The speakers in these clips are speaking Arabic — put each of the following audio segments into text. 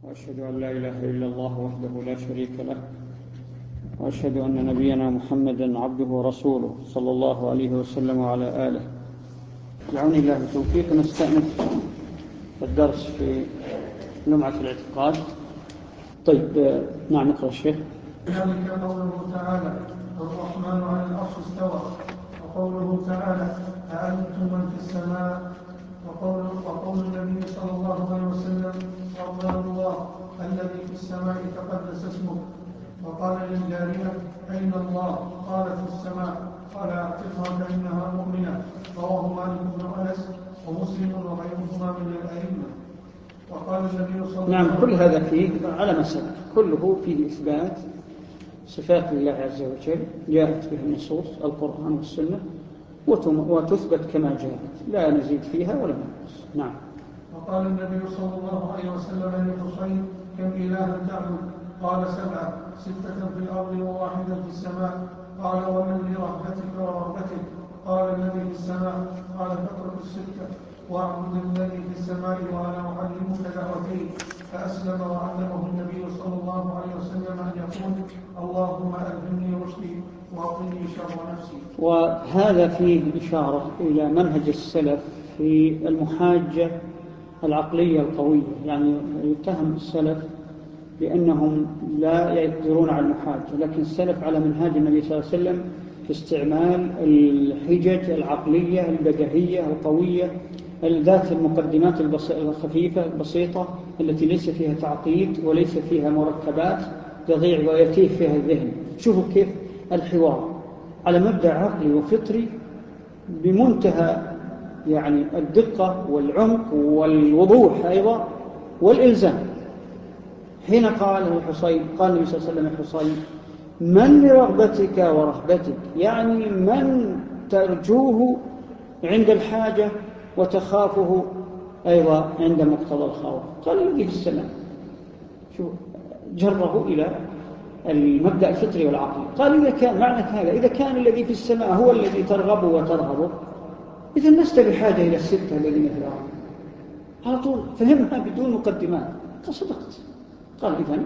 وأشهد أن لا إله إلا الله وحده لا شريك له، وأشهد أن نبينا محمدا عبده ورسوله صلى الله عليه وسلم وعلى آله. بعون الله التوفيق نستأنف الدرس في لمعة الاعتقاد. طيب نعم، نقرأ الشيخ. ذلك قوله تعالى: الرحمن على العرش استوى، وقوله تعالى: أأنتم من في السماء، وقول النبي صلى الله عليه وسلم: الله الله الذي في السماء تقدس اسمه. وقال للجارية: أين الله؟ قالت: في السماء. قال: اعتقها فإنها مؤمنة. رواه مالك بن أنس ومسلم وغيرهما من الأئمة. وقال النبي صلى الله عليه وسلم: نعم، كل هذا فيه على مسألة، كله فيه إثبات صفات الله عز وجل جاءت به النصوص القرآن والسنة وتثبت كما جاءت، لا نزيد فيها ولا ننقص. نعم. وقال النبي صلى الله عليه وسلم لحسين: كم إلها تعبد؟ قال: 7، 6 في الأرض وواحدا في السماء. قال: ومن لرهبتك ورغبتك؟ قال: الذي في السماء. قال: فاترك 6 واعبد الذي في السماء وأنا أعلمك دعوتين. فأسلم وعلمه النبي صلى الله عليه وسلم أن يقول: اللهم ألهمني رشدي وأعطني شر نفسي. وهذا فيه إشارة إلى منهج السلف في المحاجة العقلية القوية، يعني يتهم السلف بأنهم لا يقدرون على المحاجة، لكن السلف على منهاج النبي صلى الله عليه وسلم في استعمال الحجج العقلية البديهية القوية ذات المقدمات الخفيفة البسيطة التي ليس فيها تعقيد وليس فيها مركبات تضيع ويتيه فيها الذهن. شوفوا كيف الحوار على مبدأ عقلي وفطري بمنتهى يعني الدقة والعمق والوضوح أيضا والإلزام. حين قال الحصين، قال النبي صلى الله عليه وسلم الحصين: من لرغبتك ورهبتك، يعني من ترجوه عند الحاجة وتخافه أيضا عند مقتضى الخوف؟ قال: الذي في السماء. شو جره إلى المبدأ الفطري والعقلي. قال: إذا كان معنى هذا، إذا كان الذي في السماء هو الذي ترغبه وترهبه، إذا لست بحاجة إلى 6 الذين في الأرض. على طول فهمها بدون مقدمات. قال: صدقت. قال: إذن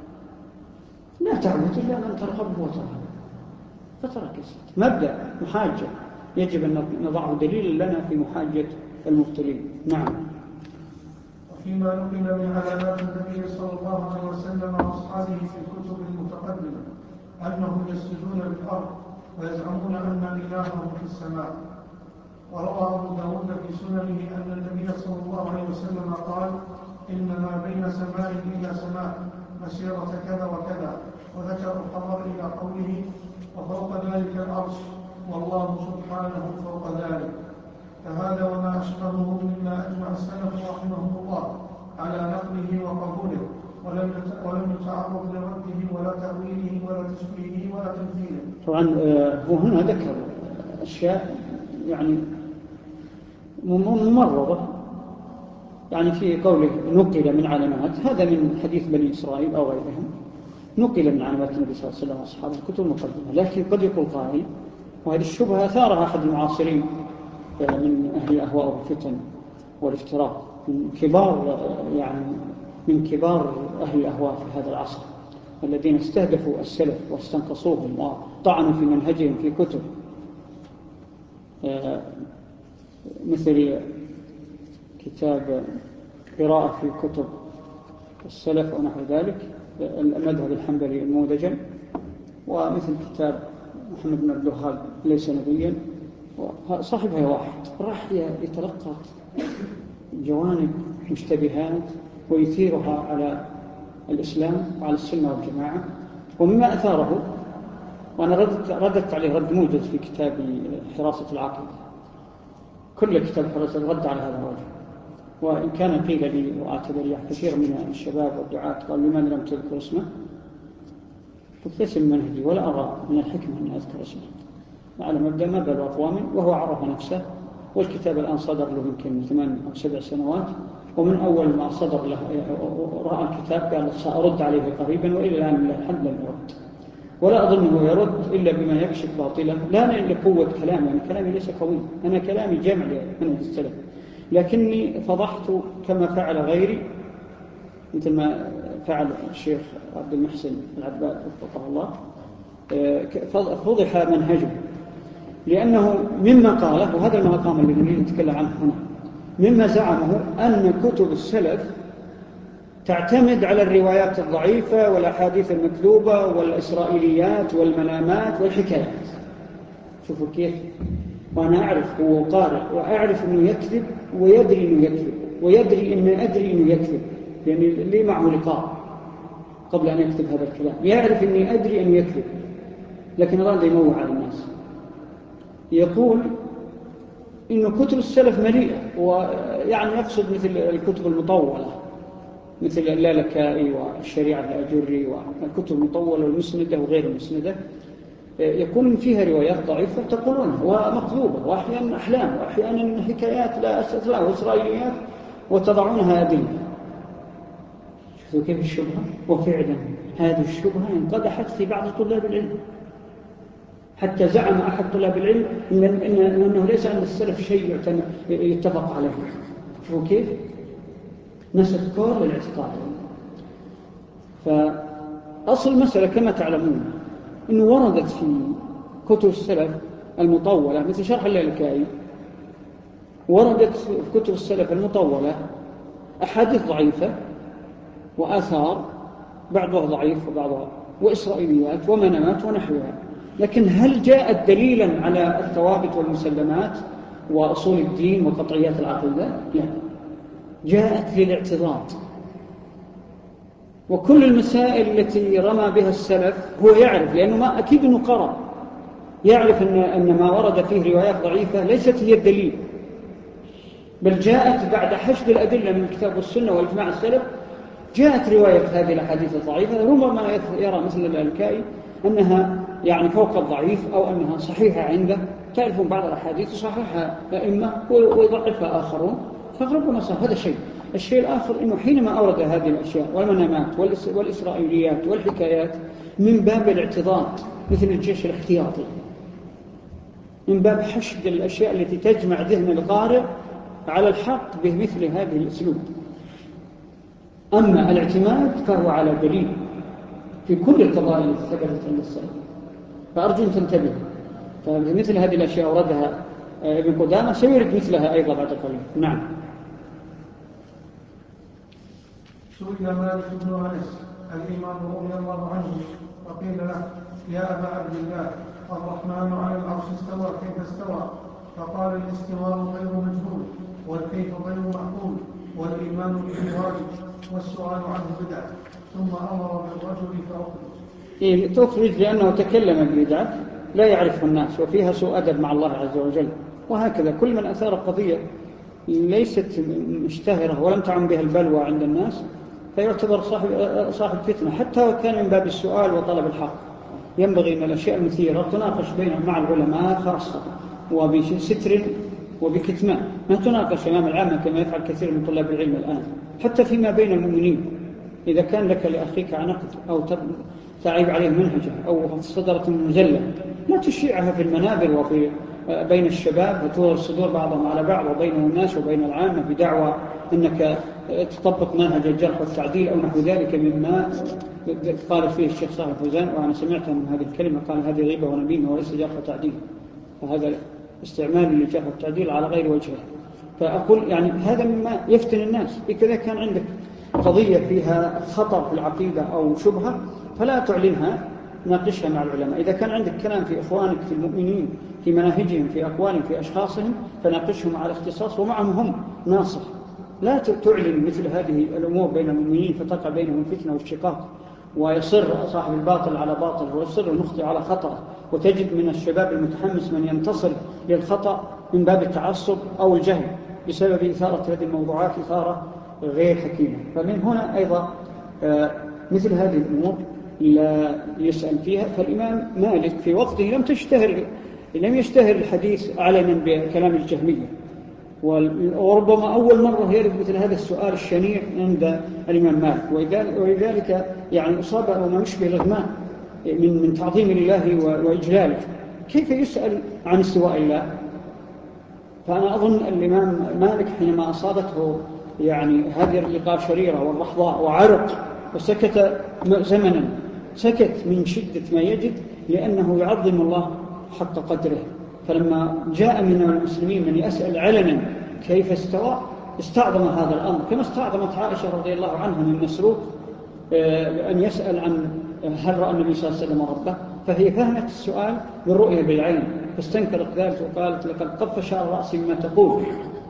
لا تعبد إلا من ترغبه وترهبه. فترك 6. مبدأ محاجة يجب أن نضعه دليلا لنا في محاجة المبتلين. نعم. وفيما نقل من علامات النبي صلى الله عليه وسلم وأصحابه في الكتب المتقدمة أنهم يسجدون بالأرض ويزعمون أن إلههم في السماء. وروى أبو داود في سننه أن النبي صلى الله عليه وسلم قال: إن ما بين سماء إلى سماء مسيرة كذا وكذا، وذكر الخبر إلى قوله: وفوق ذلك العرش، والله سبحانه فوق ذلك. فهذا وما أشبهه مما أجمع السلف رحمهم الله على نقله وقبوله، ولم يتعرض لرده ولا تأويله ولا تشبيهه ولا تمثيله. طبعا هو هنا ذكر أشياء يعني ممرضة، يعني في قوله نقل من علامات، هذا من حديث بني إسرائيل أو غيرهم، نقل من علامات النبي صلى الله عليه وسلم وأصحابه الكتب المقدمة. لكن قد يقول قائل، وهذه الشبهة أثارها أحد المعاصرين من أهل الأهواء والفتن والافتراء، من كبار أهل الأهواء في هذا العصر الذين استهدفوا السلف واستنقصوهم وطعنوا في منهجهم في كتب، مثل كتاب قراءة في كتب السلف ونحو ذلك، المذهب الحنبلي المودجم، ومثل كتاب محمد بن عبد الوهاب ليس نبيا. صاحبها واحد راح يتلقى جوانب مشتبهات ويثيرها على الإسلام وعلى السنة والجماعة. ومما أثاره، وأنا رددت عليه رد موجز في كتاب حراسة العقل، كل كتاب حراسة الرد على هذا الرجل. وإن كان قيل لي وأعتذر لي كثير من الشباب والدعاة قالوا: لماذا لم تذكر اسمه؟ قلت: ليس من منهجي ولا أرى من الحكمة أن أذكر اسمه، على مبدأ ما بال أقوام، وهو عرف نفسه. والكتاب الآن صدر له يمكن 8 أو 7 سنوات، ومن أول ما صدر له رأى الكتاب قال: سأرد عليه قريبا، وإلى الآن لحد لم يرد، ولا أظنه يرد إلا بما يكشف باطله، لا لقوة كلامي، يعني كلامي ليس قوي، أنا كلامي جمع لمنهج السلف، لكني فضحت كما فعل غيري مثل ما فعل الشيخ عبد المحسن العباد وفقه الله، فضح منهجه، لأنه مما قاله، وهذا المقام الذي نريد نتكلم عنه هنا، مما زعمه أن كتب السلف تعتمد على الروايات الضعيفة والأحاديث المكذوبة والإسرائيليات والمنامات والحكايات. شوفوا كيف، وأنا أعرف هو قارئ وأعرف أنه يكذب ويدري أنه يكذب ويدري أنه يكذب، يعني لي معه لقاء قبل أن يكتب هذا الكلام، يعرف أني أدري أنه يكذب، لكن أراد يموع على الناس. يقول إن كتب السلف مليئة، ويعني يقصد مثل الكتب المطولة مثل اللالكائي والشريعة الأجري والكتب المطولة والمسندة وغير المسندة، يكون فيها روايات ضعيفة تقولونها ومكذوبة، وأحيانا أحلام، وأحيانا حكايات لا أساس لها وإسرائيليات، وتضعونها أدلة. شوفوا كيف الشبهة، وفعلا هذه الشبهة انقدحت في بعض طلاب العلم، حتى زعم أحد طلاب العلم أنه ليس عند السلف شيء يتفق عليه. شوفوا كيف نسب كور للاعتقاد. فأصل المسألة كما تعلمون أنه وردت في كتب السلف المطولة مثل شرح اللالكائي، وردت في كتب السلف المطولة أحاديث ضعيفة وآثار بعضها ضعيف وبعضها وإسرائيليات ومنامات ونحوها، لكن هل جاءت دليلا على الثوابت والمسلمات وأصول الدين وقطعيات العقيدة؟ لا، جاءت للاعتراض. وكل المسائل التي رمى بها السلف هو يعرف، لأنه ما أكيد أنه قرأ، يعرف أن ما ورد فيه روايات ضعيفة ليست هي الدليل، بل جاءت بعد حشد الأدلة من الكتاب والسنة والإجماع السلف، جاءت رواية هذه الأحاديث الضعيفة. ربما يرى مثل اللالكائي أنها يعني فوق الضعيف أو أنها صحيحة عنده. تعرفون بعض الأحاديث صحيحها أئمة ويضعفها آخرون، فربما صح هذا شيء. الشيء الآخر أنه حينما أورد هذه الأشياء والمنامات والإسرائيليات والحكايات من باب الاعتضاد مثل الجيش الاحتياطي، من باب حشد الأشياء التي تجمع ذهن القارئ على الحق بمثل هذه الأسلوب. أما الاعتماد فهو على دليل في كل القضايا التي ثبتت عند السلف، فأرجو أن تنتبه. فمثل هذه الأشياء أوردها ابن قدامة سيورد مثلها أيضا بعد قليل. نعم. سئل مالك بن أنس الإمام رضي الله عنه فقيل له: يا أبا عبد الله، الرحمن على العرش استوى، كيف استوى؟ فقال: الاستواء غير مجهول، والكيف غير معقول، والإيمان به واجب، والسؤال عنه بدعة. ثم أمر بالرجل فأخرج. تخرج لأنه تكلم بالبدعة لا يعرفه الناس، وفيها سوء أدب مع الله عز وجل. وهكذا كل من أثار قضية ليست مشتهرة ولم تعم بها البلوى عند الناس فيعتبر صاحب فتنة، حتى وكان من باب السؤال وطلب الحق. ينبغي أن الأشياء المثيرة تناقش بينهم مع العلماء خاصة، وبستر وبكتمان، ما تناقش أمام العامة كما يفعل كثير من طلاب العلم الآن. حتى فيما بين المؤمنين، إذا كان لك لأخيك عنقد أو تعيب عليه منهجه أو صدرت مزلة، لا تشيعها في المنابر وفي بين الشباب وتورى الصدور بعضهم على بعض وبين الناس وبين العامة بدعوى أنك تطبق منهج الجرح والتعديل أو نحو ذلك مما قال فيه الشيخ صالح الفوزان. وأنا سمعت من هذه الكلمة قال: هذه غيبة ونميمة وليس جرح وتعديل، فهذا استعمال للجرح والتعديل على غير وجهه. فأقول يعني هذا مما يفتن الناس. إذا كان عندك قضية فيها خطر في العقيدة أو شبهة فلا تعلنها، ناقشها مع العلماء. إذا كان عندك كلام في إخوانك في المؤمنين في مناهجهم في أقوالهم في أشخاصهم فناقشهم على اختصاص ومعهم هم ناصح. لا تعلن مثل هذه الأمور بين المؤمنين فتقع بينهم فتنة واشتقاق، ويصر صاحب الباطل على باطل ويصر المخطئ على خطأ، وتجد من الشباب المتحمس من ينتصر للخطأ من باب التعصب أو الجهل بسبب إثارة هذه الموضوعات إثارة غير حكيمة. فمن هنا أيضا مثل هذه الأمور لا يسأل فيها. فالإمام مالك في وقته لم يشتهر الحديث علنا بكلام الجهمية، وربما أول مرة يرد مثل هذا السؤال الشنيع عند الإمام مالك، ولذلك يعني أصاب وما يشبه الإغماء من تعظيم الله وإجلاله. كيف يسأل عن استواء الله؟ فأنا أظن الإمام مالك حينما أصابته يعني هذه القاشريرة والرحضاء وعرق وسكت زمنا، سكت من شدة ما يجد لأنه يعظم الله حق قدره. فلما جاء من المسلمين من يسأل علنا كيف استوى استعظم هذا الأمر، كما استعظمت عائشة رضي الله عنها من مسروق أن يسأل عن هل رأى النبي صلى الله عليه وسلم ربه، فهي فهمت السؤال بالرؤية بالعين فاستنكرت ذلك وقالت لقد قف شعر رأسي مما تقول،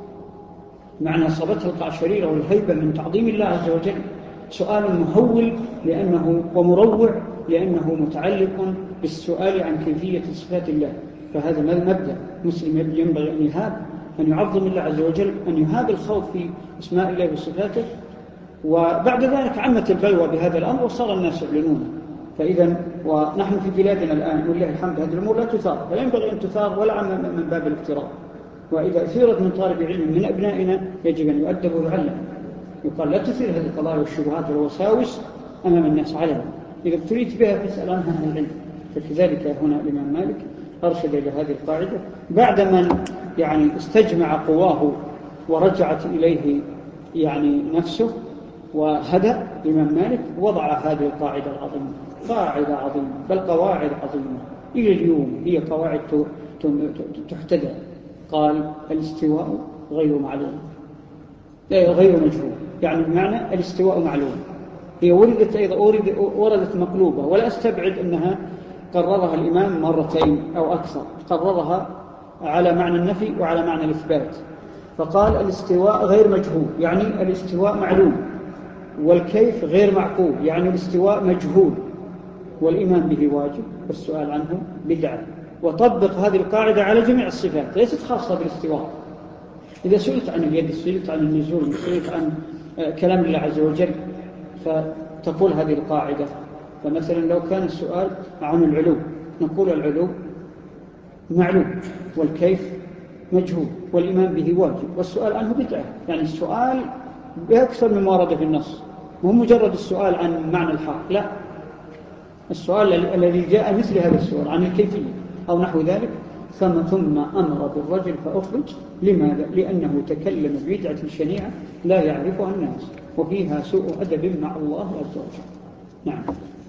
معنى أصابتها القعشريرة والهيبة من تعظيم الله عز وجل. سؤال مهول لأنه ومروع لأنه متعلق بالسؤال عن كيفية صفات الله، فهذا مبدأ مسلم ينبغي أن يهاب، أن يعظم الله عز وجل، أن يهاب الخوف في أسماء الله وصفاته. وبعد ذلك عمت البلوى بهذا الأمر وصار الناس يعلنونه. فإذا ونحن في بلادنا الآن ولله الحمد هذه الأمور لا تثار، فلا ينبغي أن تثار ولا من باب الافتراء. وإذا أثيرت من طالب علم من أبنائنا يجب أن يؤدب ويعلم، يقال لا تثير هذه القضايا والشبهات والوساوس أمام الناس علنا، إذا ابتليت بها فاسأل عنها أهل العلم. فكذلك هنا الإمام مالك أرشد إلى هذه القاعدة بعدما يعني استجمع قواه ورجعت إليه يعني نفسه وهدأ. الإمام مالك وضع هذه القاعدة العظيمة، قاعدة عظيمة بل قواعد عظيمة إلى اليوم هي قواعد تحتدى. قال الاستواء غير معلوم غير مجهول، يعني بمعنى الاستواء معلوم. هي وردت أيضا وردت مقلوبة، ولا أستبعد أنها قررها الإمام مرتين أو أكثر، قررها على معنى النفي وعلى معنى الإثبات. فقال الاستواء غير مجهول يعني الاستواء معلوم، والكيف غير معقول يعني الاستواء مجهول، والإيمان به واجب والسؤال عنه بدعة. وطبق هذه القاعدة على جميع الصفات ليست خاصة بالاستواء. إذا سئلت عن اليد، سئلت عن النزول، سئلت عن كلام الله عز وجل، فتقول هذه القاعدة. فمثلا لو كان السؤال عن العلو نقول العلو معلوم والكيف مجهول والإيمان به واجب والسؤال عنه بدعة. يعني السؤال بأكثر من ورد في النص، مو مجرد السؤال عن معنى الحق، لا، السؤال الذي جاء مثل هذا السؤال عن الكيفية أو نحو ذلك. ثم أمر بالرجل فأخرج. لماذا؟ لأنه تكلم ببدعة شنيعة لا يعرفها الناس وفيها سوء أدب مع الله عز وجل. نعم.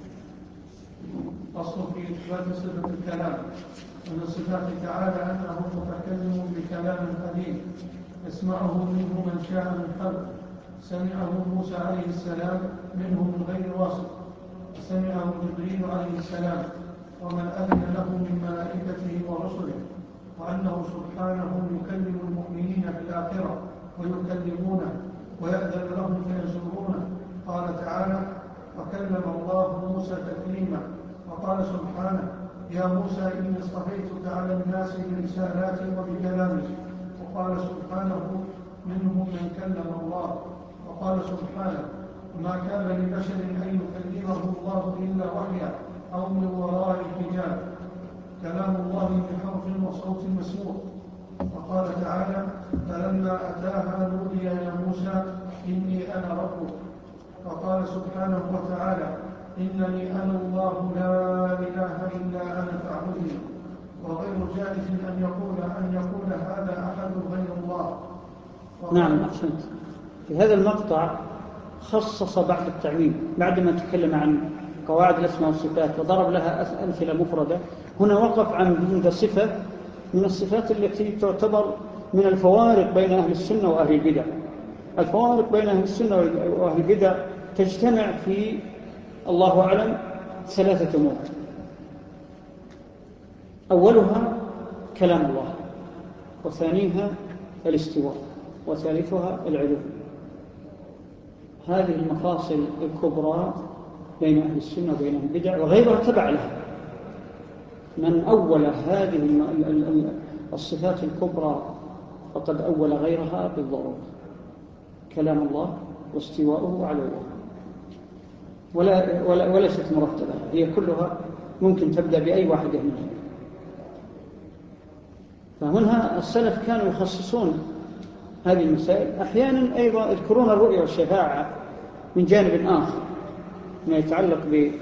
أصل في إثبات صفة الكلام من صفات تعالى أنه متكلم بكلام قديم يسمعه منه من شاء من خلقه. سمعه موسى عليه السلام منه من غير واسط، سمعه جبريل عليه السلام ومن أذن له من ملائكته ورسله، وأنه سبحانه يكلم المؤمنين في الآخرة ويكلمونه ويأذن لهم فيزورونه. قال تعالى: وكلم الله موسى تكليما. وقال سبحانه: يا موسى إني اصطفيتك على الناس برسالاتي وبكلامي. وقال سبحانه: منهم من كلم الله. وقال سبحانه: ما كان لبشر أن يكلمه الله إلا وحيا أو من وراء حجاب، كلام الله بحرف وصوت مسموع. وقال تعالى: فلما أتاها نودي يا موسى إني أنا ربك. وقال سبحانه وتعالى: إنني أنا الله لا إله إلا أنا فاعبدني. وغير جائز أن يقول هذا أحد غير الله. نعم، أحسنت. في هذا المقطع خصص بعد التعميم بعدما تكلم عن قواعد الأسماء والصفات وضرب لها أمثلة مفردة. هنا وقف عند صفة من الصفات التي تعتبر من الفوارق بين أهل السنة وأهل البدع. الفوارق بين أهل السنة وأهل البدع تجتمع في الله أعلم 3 أمور. أولها كلام الله، وثانيها الاستواء، وثالثها العلو. هذه المفاصل الكبرى بين أهل السنة وبين أهل البدع وغيرها تبع لها. من أول هذه الصفات الكبرى فقد أول غيرها بالضرورة. كلام الله واستواءه وعلوه وليست مرتبة، هي كلها ممكن تبدأ بأي واحد منها. فهنا السلف كانوا يخصصون هذه المسائل. أحيانا أيضا يذكرون الرؤية والشفاعة من جانب آخر ما يتعلق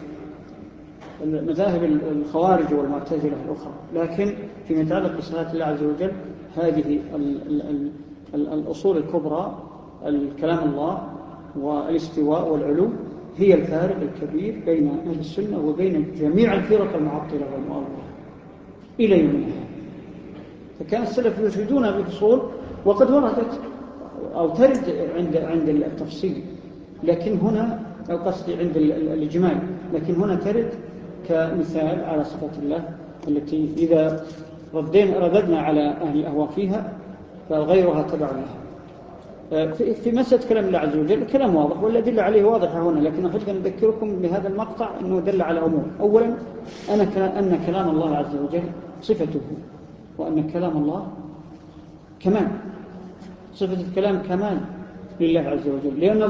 بمذاهب الخوارج والمعتزلة الأخرى، لكن فيما يتعلق بصفات الله عز وجل هذه الأصول الكبرى الكلام الله والاستواء والعلو هي الفارق الكبير بين أهل السنة وبين جميع الفرق المعطلة والمؤولة إلى يومنا هذا. فكان السلف يفيدون بالفصول، وقد وردت أو ترد عند التفصيل، لكن هنا أو قصدي عند الإجمال، لكن هنا ترد كمثال على صفات الله التي إذا رددنا على أهل الأهواء فيها فغيرها تبع لها. في مسألة كلام الله عز وجل كلام واضح والأدلة عليه واضحة هنا، لكن أحب أن أذكركم بهذا المقطع أنه دل على أمور. أولا أن كلام الله عز وجل صفته، وأن كلام الله كمال، صفة الكلام كمال لله عز وجل، لأن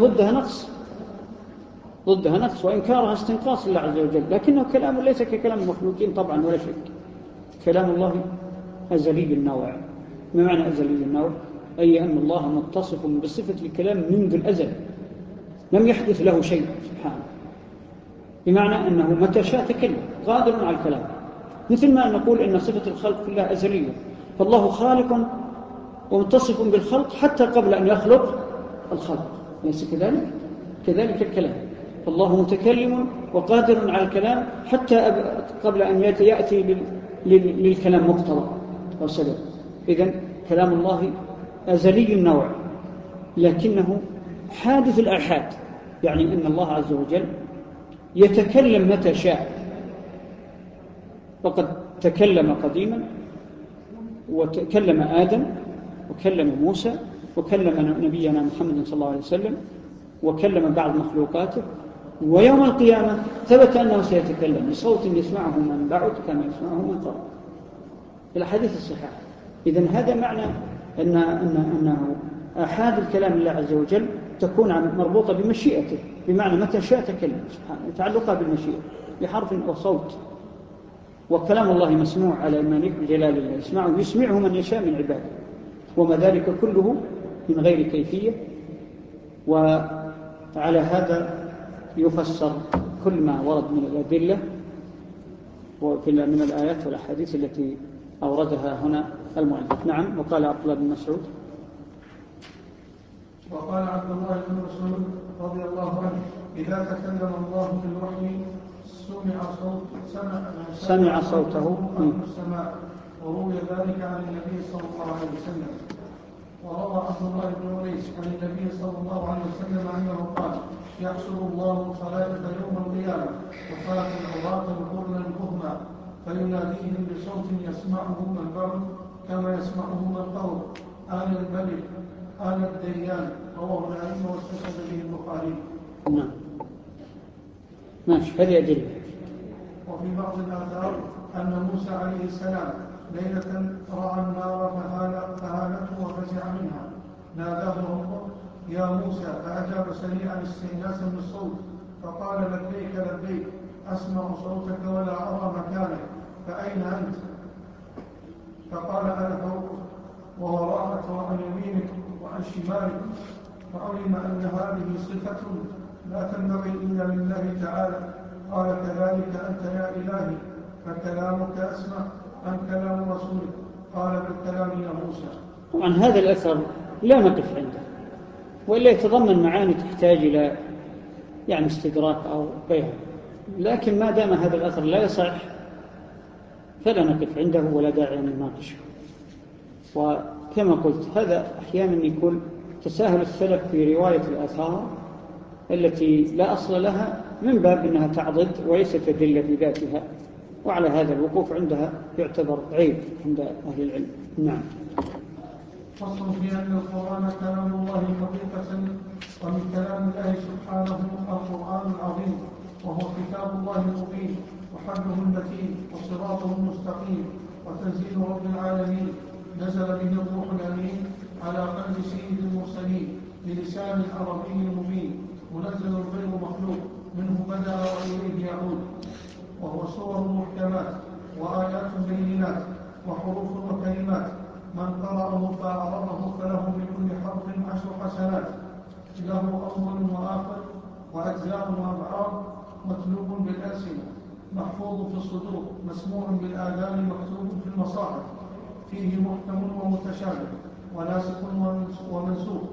ضدها نقص وإنكارها استنقاص الله عز وجل، لكنه كلام ليس ككلام المخلوقين طبعا ولا شك. كلام الله أزلي النوع. ما معنى أزلي النوع؟ أي أن الله متصف بصفة الكلام منذ الأزل، لم يحدث له شيء سبحانه، بمعنى أنه متى شاء تكلم، قادر على الكلام. مثل ما نقول إن صفة الخلق كلها أزلية، فالله خالق ومتصف بالخلق حتى قبل أن يخلق الخلق، ليس كذلك؟ كذلك الكلام، فالله متكلم وقادر على الكلام حتى قبل أن يأتي للكلام مقتضى وسبب. إذن كلام الله أزلي النوع، لكنه حادث الآحاد، يعني أن الله عز وجل يتكلم متى شاء، وقد تكلم قديما وكلم آدم وكلم موسى وكلم نبينا محمد صلى الله عليه وسلم وكلم بعض مخلوقاته، ويوم القيامة ثبت أنه سيتكلم بصوت يسمعه من بعد كما يسمعه من قرب، في الحديث الصحيح. إذن هذا معنى أنه آحاد الكلام لله عز وجل تكون مربوطة بمشيئته، بمعنى متى شاء تكلم سبحانه، يتعلقها بالمشيئة بحرف أو صوت. وكلام الله مسموع على مالك جلال الله، يسمعه من يشاء من عباده، وما ذلك كله من غير كيفية. وعلى هذا يفسر كل ما ورد من الأدلة من الآيات والأحاديث التي أوردها هنا المؤلف. نعم. وقال عبد الله بن مسعود وقال عبد الله بن مسعود رضي الله عنه: إذا تكلم الله بالوحي سمع صوته أهل السماء، وروي ذلك عن النبي صلى الله عليه وسلم. وروى عبد الله بن عريس عن النبي صلى الله عليه وسلم أنه قال: يحشر الله الخلائق يوم القيامة وفاة عراة غرلا بهما، فيناديهم بصوت يسمعه من بعد كما يسمعه من قول: آن الملك آن الديان. رواه الأئمة واستشهد به البخاري. نعم ماشي، هذه أدلة. وفي بعض الآثار أن موسى عليه السلام ليلة رأى النار فهالته وفزع منها، ناداه ربه: يا موسى، فأجاب سريعا استئناسا بالصوت فقال: لبيك أسمع صوتك ولا أرى مكانك، فأين أنت؟ فقال: أنا فوقك ووراءك وعن يمينك وعن شمالك. فعلم أن هذه صفة لا تنبغي إلا لله تعالى. قال: كذلك أنت يا إلهي، فكلامك أسمع أم كلام رسولك؟ قال: بالكلام يا موسى. طبعا هذا الأثر لا نقف عنده، وإلا يتضمن معاني تحتاج إلى استدراك أو غيرها، لكن ما دام هذا الأثر لا يصح فلا نقف عنده ولا داعي أن نناقشه. وكما قلت هذا أحيانا يكون تساهل السلف في رواية الآثار التي لا أصل لها، من باب أنها تعضد وليست تدل في ذاتها، وعلى هذا الوقوف عندها يعتبر عيب عند أهل العلم. نعم. فصل في أن القرآن كلام الله حقيقة، ومن كلام الله سبحانه القرآن العظيم، وهو كتاب الله المبين وحبله المتين وصراطه المستقيم وتنزيل رب العالمين، نزل به الروح الأمين على قلب سيد المرسلين بلسان عربي مبين، منزل غير مخلوق، منه بدأ وإليه يعود، وهو صور محكمات وآيات بينات وحروف وكلمات، من قرأه فأعرضه فله بكل حرف 10 حسنات، له أول وآخر وأجزاء وأبعاد، مطلوب بالألسنة، محفوظ في الصدور، مسموع بالآذان، مكتوب في المصاحف، فيه محكم ومتشابه وناسخ ومنسوخ،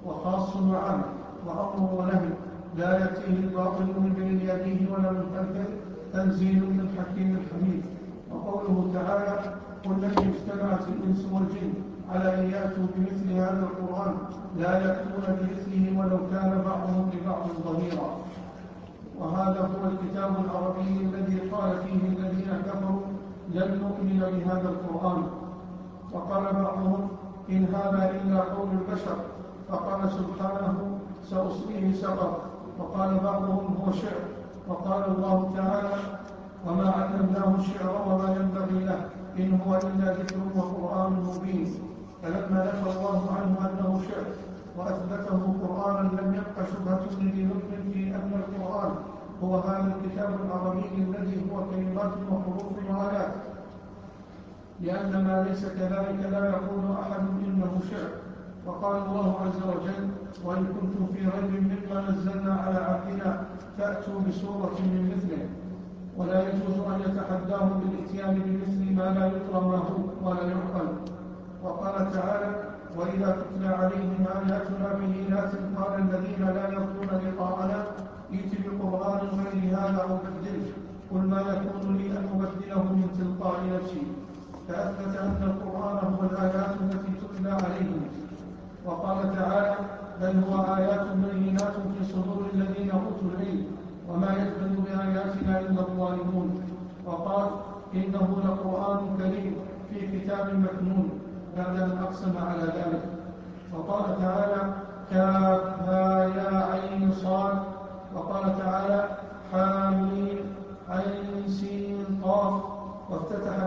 وخاص وعام وأمر ونهي لا يأتيه الباطل من بين يديه ولا من خلفه تنزيل من حكيم حميد. وقوله تعالى قل لن اجتمعت الإنس والجن على أن يأتوا بمثل هذا القرآن لا يأتون بمثله ولو كان بعضهم لبعض ظهيرا. وهذا هو الكتاب العربي الذي قال فيه الذين كفروا لن نؤمن بهذا القرآن. وقال بعضهم إن هذا إلا قول البشر، فقال سبحانه سأصليه سقر. وقال بعضهم هو شعر. وقال الله تعالى وما علمناه الشعر وما ينبغي له إن هو إلا ذكر وقرآن مبين. فلما نفى الله عنه أنه شعر وأثبته قرآنا لم يبق شبهة لذي لطف في أن القرآن هو هذا الكتاب العربي الذي هو كلمات وحروف وآيات، لأن ما ليس كذلك لا يقول أحد إنه شعر. وقال الله عز وجل وإن كنتم في ريب مما نزلنا على عبدنا فأتوا بسورة من مثله. ولا يجوز أن يتحداهم بالإتيان بمثل ما لا يدرى ما هو ولا يعقل. وقال تعالى وإذا تتلى عليهم آياتنا بينات قال الذين لا يرجون لقاءنا ائت بقرآن غير هذا أو بدله قل ما يكون لي أن أبدله من تلقاء نفسي. فأثبت أن القرآن هو الآيات التي تتلى عليهم. وقال تعالى بل هو آيات بينات في صدور الذين أوتوا العلم وما يجحد بآياتنا إلا الظالمون. وقال إنه لقرآن كريم في كتاب مكنون بعد أن أقسم على ذلك. وقال تعالى كافها يا عين صاد. وقال تعالى حامين عين سين قاف. وافتتح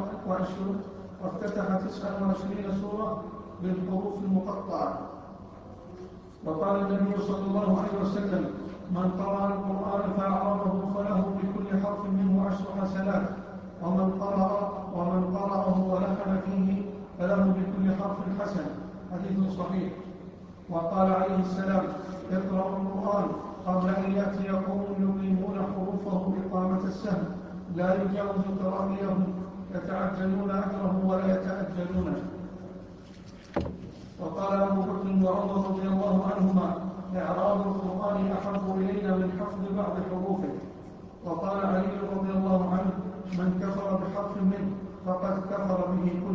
29 سورة بالحروف المقطعة. وقال النبي صلى الله عليه وسلم من قرأ القرآن فأعرضه فله بكل حرف منه 10 حسنات ومن قرأه ولحن فيه فله بكل حرف حسن. حديث صحيح. وقال عليه السلام اقرأوا القرآن قبل أن يأتي قوم يقيمون حروفه إقامة السهم لا يجاوز تراويهم يتعجلون أجره ولا يتأجلونه. وقال أبو بكر وعمر رضي الله عنهما إعراض القرآن أحب إلينا من حفظ بعض حروفه. وقال علي رضي الله عنه من كفر بحرف منه فقد كفر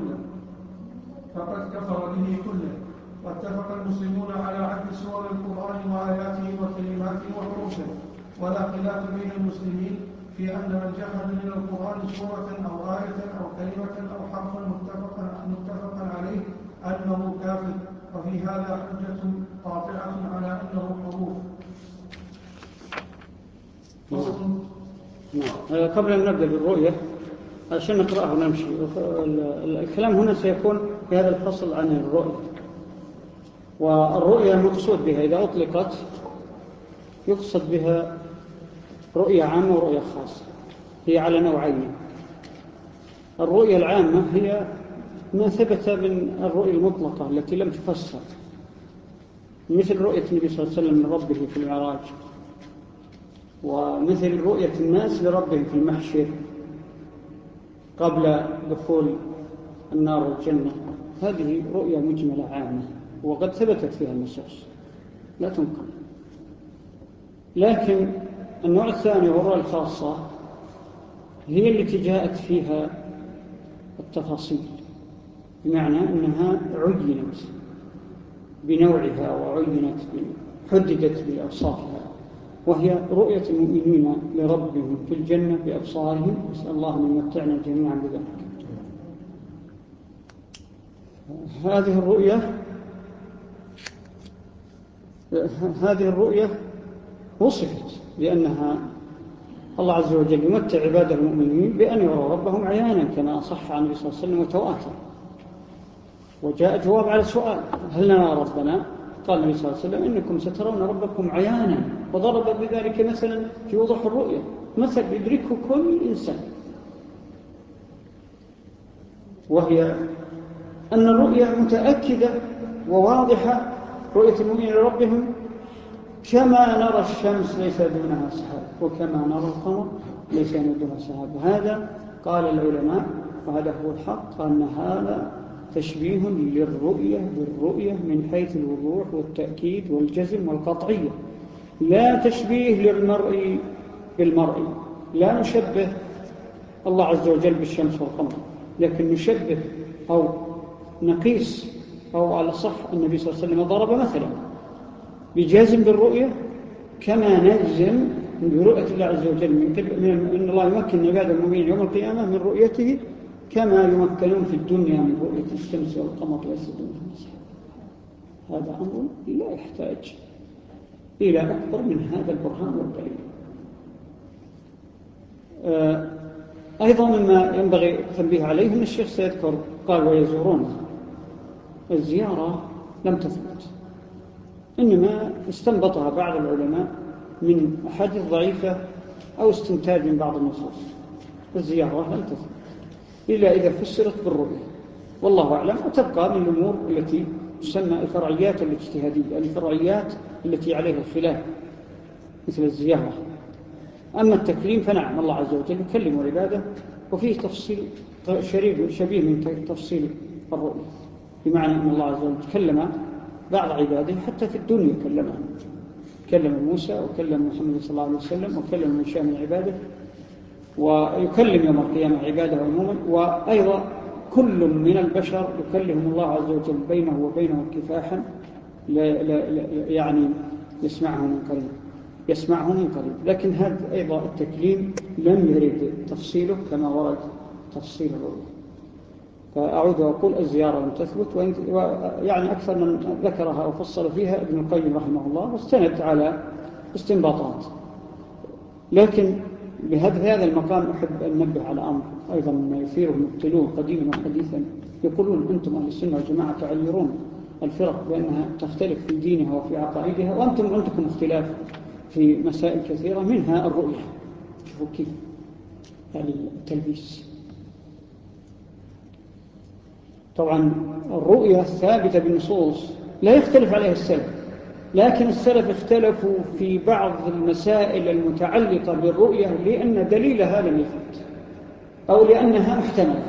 به كله. واتفق المسلمون على عد سور القرآن وآياته وكلماته وحروفه، ولا خلاف بين المسلمين في أن من جحد من القرآن سورة أو آية أو كلمة أو حرفا متفقا عليه أنه كافر. وفي هذا حجة قاطعة على أنه حروف. قبل أن نبدأ بالرؤية عشان نقرأه ونمشي، الكلام هنا سيكون في هذا الفصل عن الرؤية. والرؤية المقصود بها إذا أطلقت يقصد بها رؤية عامة ورؤية خاصة. هي على نوعين. الرؤية العامة هي ما ثبت من الرؤية المطلقة التي لم تفسر، مثل رؤية النبي صلى الله عليه وسلم من ربه في المعراج، ومثل رؤية الناس لربهم في المحشر قبل دخول النار والجنة. هذه رؤية مجملة عامة وقد ثبتت فيها النصوص لا تنكر. لكن النوع الثاني والرؤية الخاصة هي التي جاءت فيها التفاصيل، بمعنى أنها عينت بنوعها حددت بأوصافها، وهي رؤية المؤمنين لربهم في الجنة بأبصارهم. نسأل الله أن يمتعنا جميعا بذلك. هذه الرؤية وصفت بأنها الله عز وجل يمتع عباده المؤمنين بأن يروا ربهم عيانا كما صح عن النبي صلى الله عليه وسلم وتواتر. وجاء جواب على سؤال هل نرى ربنا؟ قال النبي صلى الله عليه وسلم إنكم سترون ربكم عيانا، وضرب بذلك مثلا في وضوح الرؤية، مثل يدركه كل إنسان، وهي أن الرؤية متأكدة وواضحة. رؤية المؤمنين لربهم كما نرى الشمس ليس دونها سحاب وكما نرى القمر ليس دونها سحاب. هذا قال العلماء وهذا هو الحق، أن هذا تشبيه للرؤية بالرؤية من حيث الوضوح والتأكيد والجزم والقطعية، لا تشبيه للمرء بالمرء. لا نشبه الله عز وجل بالشمس والقمر، لكن نشبه أو نقيس، أو على صح النبي صلى الله عليه وسلم ضرب مثلا بجازم بالرؤية كما نجزم برؤية الله عز وجل إن الله يمكن عباد المؤمنين يوم القيامة من رؤيته كما يمكنون في الدنيا من رؤية الشمس والقمر ويسجدون في المسجد. هذا أمر لا يحتاج إلى أكبر من هذا البرهان والدليل. أيضا مما ينبغي التنبيه عليه أن الشيخ سيذكر قال ويزورون. الزيارة لم تثبت، إنما استنبطها بعض العلماء من أحاديث ضعيفة أو استنتاج من بعض النصوص. الزيارة لم تثبت إلا إذا فسرت بالرؤية، والله أعلم. وتبقى من الأمور التي تسمى الفرعيات الاجتهادية، الفرعيات التي عليها الخلاف مثل الزيارة. أما التكليم فنعم، الله عز وجل يكلم عباده، وفيه تفصيل شبيه من تفصيل الرؤية، بمعنى أن الله عز وجل كلم بعض عباده حتى في الدنيا كلمهم، كلم موسى وكلم محمد صلى الله عليه وسلم وكلم من شاء من عباده، ويكلم يوم القيامة عباده عموما. وأيضا كل من البشر يكلم الله عز وجل بينه وبينه كفاحا، يعني يسمعه من قريب. لكن هذا أيضا التكليم لم يرد تفصيله كما ورد تفصيل الرؤية. فأعود وأقول الزيارة لم تثبت، يعني أكثر من ذكرها وفصل فيها ابن القيم رحمه الله، واستند على استنباطات. لكن في هذا المقام أحب أن ننبه على أمر أيضا ما يثيره المبتلون قديما وحديثا. يقولون أنتم أهل السنة والجماعة تعيرون الفرق بأنها تختلف في دينها وفي عقائدها، وأنتم عندكم اختلاف في مسائل كثيرة منها الرؤية. شوفوا كيف التلبيس. طبعا الرؤية ثابتة بالنصوص لا يختلف عليها السلف، لكن السلف اختلفوا في بعض المسائل المتعلقة بالرؤية لأن دليلها لم يثبت أو لأنها محتملة.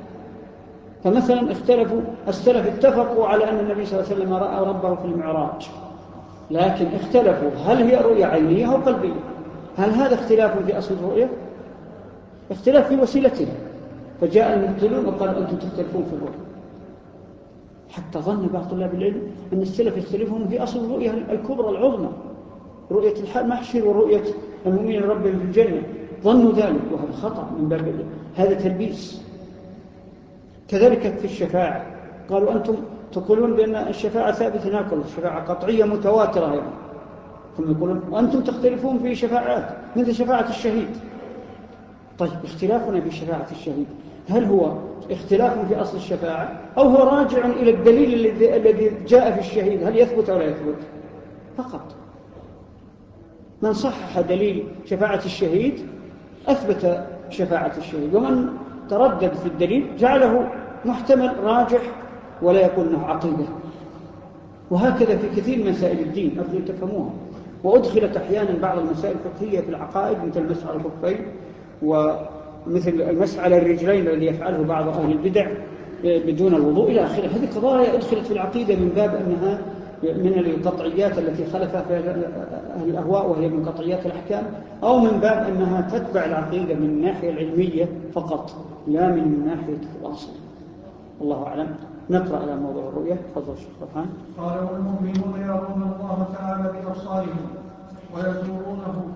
فمثلا اختلفوا، السلف اتفقوا على أن النبي صلى الله عليه وسلم رأى ربه في المعراج، لكن اختلفوا هل هي رؤية عينية أو قلبية. هل هذا اختلاف في أصل الرؤية؟ اختلاف في وسيلتها. فجاء المبتلون وقال أنتم تختلفون في الرؤية، حتى ظن بعض طلاب العلم أن السلف يختلفون في أصل الرؤية الكبرى العظمى، رؤية المحشر ورؤية المؤمنين ربهم في الجنة. ظنوا ذلك، وهذا خطأ من باب هذا تلبيس. كذلك في الشفاعة، قالوا أنتم تقولون بأن الشفاعة ثابتة، ناكل الشفاعة قطعية متواترة أيضا، ثم يقولون وأنتم تختلفون في شفاعات مثل شفاعة الشهيد. طيب اختلافنا في شفاعة الشهيد هل هو اختلاف في أصل الشفاعة أو هو راجع إلى الدليل الذي جاء في الشهيد، هل يثبت أو لا يثبت فقط؟ من صحح دليل شفاعة الشهيد أثبت شفاعة الشهيد، ومن تردد في الدليل جعله محتمل راجح ولا يكون له عقيدة. وهكذا في كثير من مسائل الدين أرجو تفهموها. وأدخلت أحيانا بعض المسائل الفقهية في العقائد مثل المسح على الخفين ومثل المسح على الرجلين الذي يفعله بعض أهل البدع بدون الوضوء إلى آخره. هذه قضايا أدخلت في العقيدة من باب أنها من القطعيات التي خلفها في أهل الأهواء، وهي من قطعيات الأحكام، أو من باب أنها تتبع العقيدة من الناحية العلمية فقط لا من ناحية الأصل. الله أعلم. نقرأ على موضوع الرؤية. تفضل الشيخ فرحان. قال والمؤمنون يرون الله تعالى بأبصارهم ويزورونه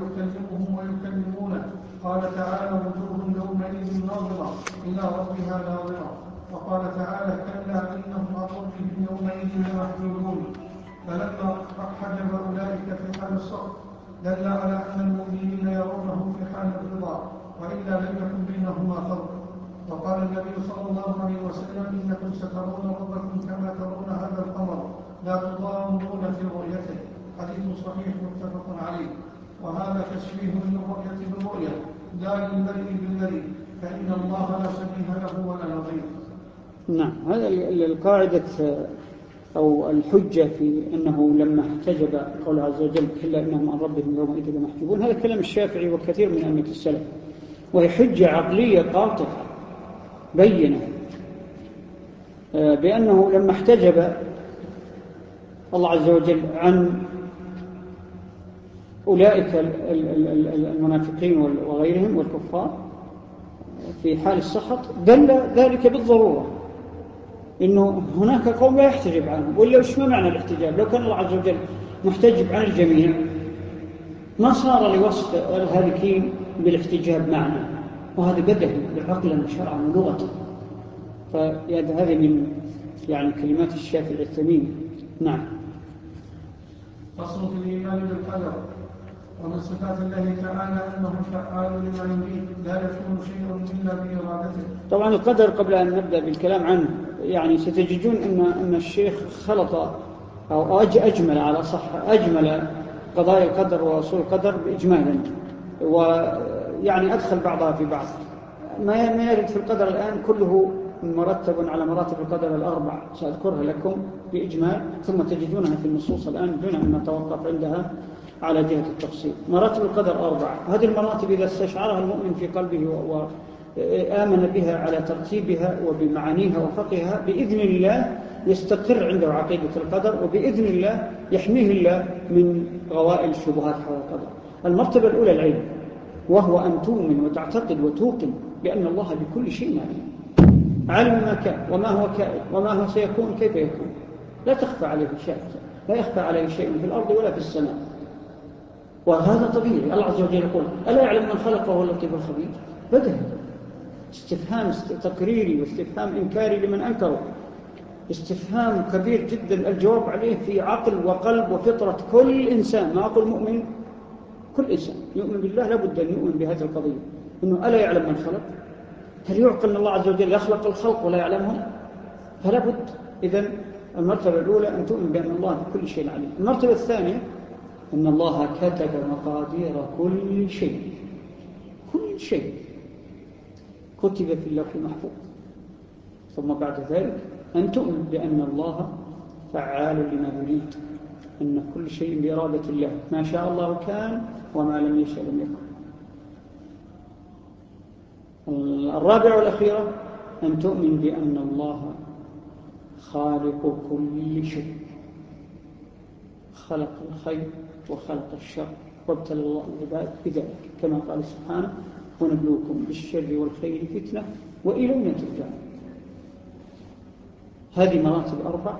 ويكلمونه. قال تعالى وجوه يومئذ ناظرة إلى ربها ناظرة. وقال تعالى كلا إنهم عن ربهم يومئذ لمحجوبون. فلما حجب أولئك في حال الصبر دل على أن المؤمنين يرونه في حال الرضا، وإلا لم يكن بينهما فرق. وقال النبي صلى الله عليه وسلم إنكم سترون ربكم كما ترون هذا القمر لا تضامون في رؤيته. حديث صحيح متفق عليه. وهذا تشبيه للرؤية بالرؤية لا للمرء بالمرء، فإن الله لا شبيه له ولا نظير. نعم، هذا القاعدة أو الحجة في أنه لما احتجب قول عز وجل كلا إنهم عن ربهم يومئذ لمحجوبون، هذا كلام الشافعي وكثير من أئمة السلف، وهي حجة عقلية قاطعة بينة. بأنه لما احتجب الله عز وجل عن أولئك المنافقين وغيرهم والكفار في حال السخط دل ذلك بالضرورة إنه هناك قوم لا يحتجب عنهم. ولا وش ما معنى الاحتجاب؟ لو كان الله عز وجل محتجب عن الجميع ما صار لوصف الهالكين بالاحتجاب معنى، وهذا بدهي عقلا وشرعا ولغة. فهذه من يعني كلمات الشافعي الثمين. نعم. فصل في الإيمان بالقدر. ومن صفات الله تعالى أنه فعال لما يريد لا يكون شيء إلا بإرادته. طبعا القدر قبل أن نبدأ بالكلام عنه يعني ستجدون أن الشيخ خلط أو أجمل على صح أجمل قضايا القدر وأصول القدر بإجمالا، ويعني أدخل بعضها في بعض. ما يرد في القدر الآن كله مرتب على مراتب القدر الأربع، سأذكرها لكم بإجمال ثم تجدونها في النصوص الآن دون أن نتوقف عندها على جهة التفصيل. مراتب القدر أربعة، هذه المراتب إذا استشعرها المؤمن في قلبه وآمن بها على ترتيبها وبمعانيها وفقها بإذن الله يستقر عنده عقيدة القدر، وبإذن الله يحميه الله من غوائل الشبهات حول القدر. المرتبة الأولى العلم، وهو أن تؤمن وتعتقد وتوقن بأن الله بكل شيء عليم، علم ما كان وما هو كائن وما هو سيكون كيف يكون، لا تخفى عليه شيء، لا يخفى عليه شيء في الأرض ولا في السماء. وهذا طبيعي. الله عز وجل يقول ألا يعلم من خلق وهو اللطيف الخبير. بدهي، استفهام تقريري واستفهام إنكاري لمن أنكره، استفهام كبير جدا الجواب عليه في عقل وقلب وفطرة كل إنسان. ما أقول مؤمن، كل إنسان يؤمن بالله لابد أن يؤمن بهذه القضية، إنه ألا يعلم من خلق. هل يعقل أن الله عز وجل يخلق الخلق ولا يعلمهم؟ فلا بد. إذن المرتبة الأولى أن تؤمن بأن الله بكل شيء عليم. المرتبة الثانية أن الله كتب مقادير كل شيء، كل شيء كتب في اللوح المحفوظ. ثم بعد ذلك أن تؤمن بأن الله فعال لما يريد، أن كل شيء بإرادة الله، ما شاء الله كان وما لم يشاء لم يكن. الرابعة والأخيرة أن تؤمن بأن الله خالق كل شيء، خلق الخير وخلق الشر وابتلى الله العباد بذلك كما قال سبحانه ونبلوكم بالشر والخير فتنة وإلينا ترجعون. هذه مراتب أربع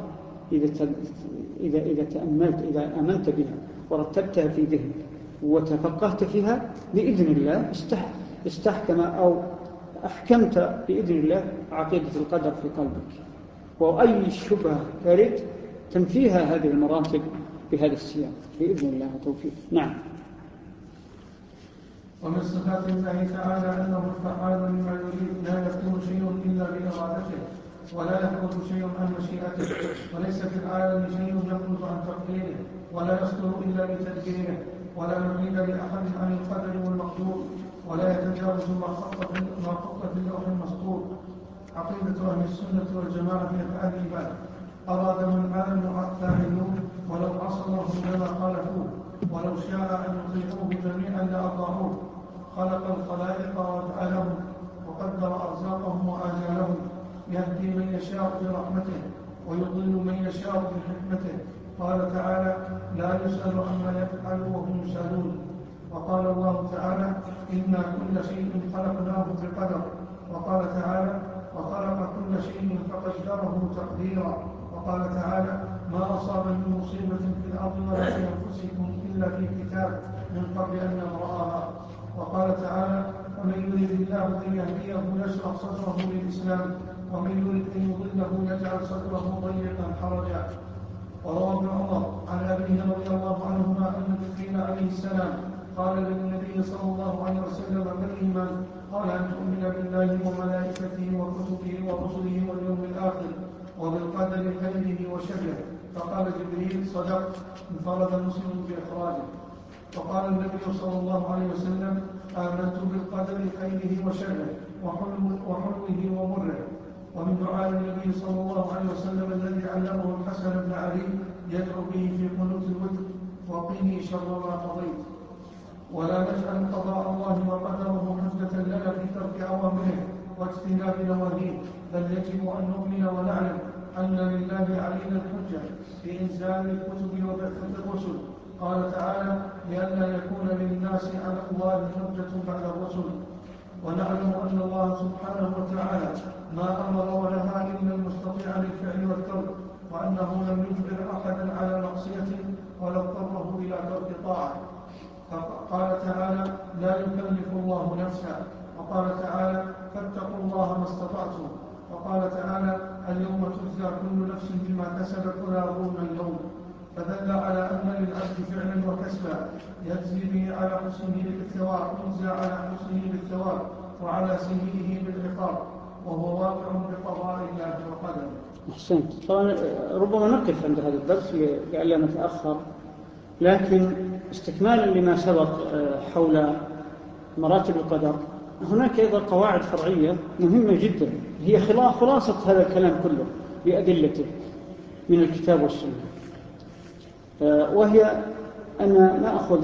إذا تأملت، إذا آمنت بها ورتبتها في ذهنك وتفقهت فيها بإذن الله استحكم أو أحكمت بإذن الله عقيدة القدر في قلبك، وأي شبهة ترد تنفيها هذه المراتب بهذا السياق بإذن الله توفيق. نعم. ومن صفات الله تعالى أنه الفعال لما يريد لا يكون شيء إلا بإرادته ولا يخرج شيء عن مشيئته، وليس في العالم شيء يخرج عن تقديره ولا يصدر إلا بتدبيره، ولا نقيد لأحد عن القدر والمقدور، ولا يتجاوز ما خط في اللوح المسطور. عقيدة أهل السنة والجماعة في أفعال العباد. أراد من فاعلوه ولو عصمهم لما خالفوه، ولو شاء أن يطيعوه جميعا لأطاعوه. خلق الخلائق وأفعالهم وقدر أرزاقهم وآجالهم، يهدي من يشاء برحمته ويضل من يشاء بحكمته. قال تعالى لا يسأل عما يفعل وهم يسألون. وقال الله تعالى إنا كل شيء خلقناه بقدر. وقال تعالى وخلق كل شيء فقدره تقديرا. وقال تعالى ما أصاب من مصيبة في الأرض ولا في أنفسكم إلا في كتاب من قبل أن نبرأها. وقال تعالى ومن يريد الله أن يهديه يشرح صدره للإسلام ومن يريد أن يضله يجعل صدره ضيقا حرجا. وروى ابن عمر عن أبيه رضي الله عنهما أن جبريل عليه السلام قال للنبي صلى الله عليه وسلم ما الإيمان؟ قال أن تؤمن بالله وملائكته وكتبه ورسله واليوم الآخر وبالقدر خيره وشره. فقال جبريل صدقت، انفرد مسلم بإخراجه. وقال النبي صلى الله عليه وسلم آمنت بالقدر خيره وشره وحلوه ومره. ومن دعاء النبي صلى الله عليه وسلم الذي علمه الحسن بن علي يدعو به في قنوت الوتر وقني شر ما قضيت. ولا نجعل قضاء الله وقدره حجة لنا في ترك أوامره واجتناب نواهيه، بل يجب أن نؤمن ونعلم أن لله علينا الحجة في إنزال الكتب وبعثة الرسل. قال تعالى: لئلا يكون للناس على الله حجة بعد الرسل. ونعلم أن الله سبحانه وتعالى ما أمر ونهى إلا المستطيع للفعل والترك، وأنه لم يجبر أحدا على معصيته ولا اضطره إلى ترك طاعة. قال تعالى: لا يكلف الله نفسا. وقال تعالى: فاتقوا الله ما استطعتم. وقال تعالى: اليوم تجزى كل نفس بما كسبت ولا ظلم اليوم. فدل على أن للعبد فعلا وكسبا يجزي به على حسنه بالثواب، يجزى على حسنه بالثواب وعلى سيئه بالعقاب، وهو واقع بقضاء الله وقدره. أحسنت. طبعا ربما نقف عند هذا الدرس لئلا نتأخر، لكن استكمالا لما سبق حول مراتب القدر، هناك أيضا قواعد فرعية مهمة جدا هي خلاصة هذا الكلام كله بأدلته من الكتاب والسنة، وهي أن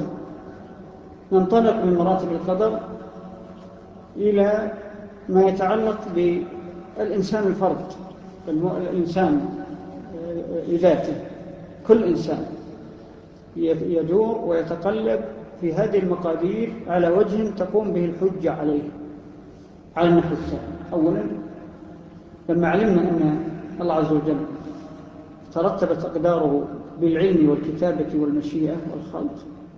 ننطلق من مراتب القدر إلى ما يتعلق بالإنسان الفرد، الإنسان لذاته. كل إنسان يدور ويتقلب في هذه المقادير على وجه تقوم به الحجة عليه على النحو الثاني. أولا، لما علمنا أن الله عز وجل ترتبت أقداره بالعلم والكتابة والمشيئة والخلق،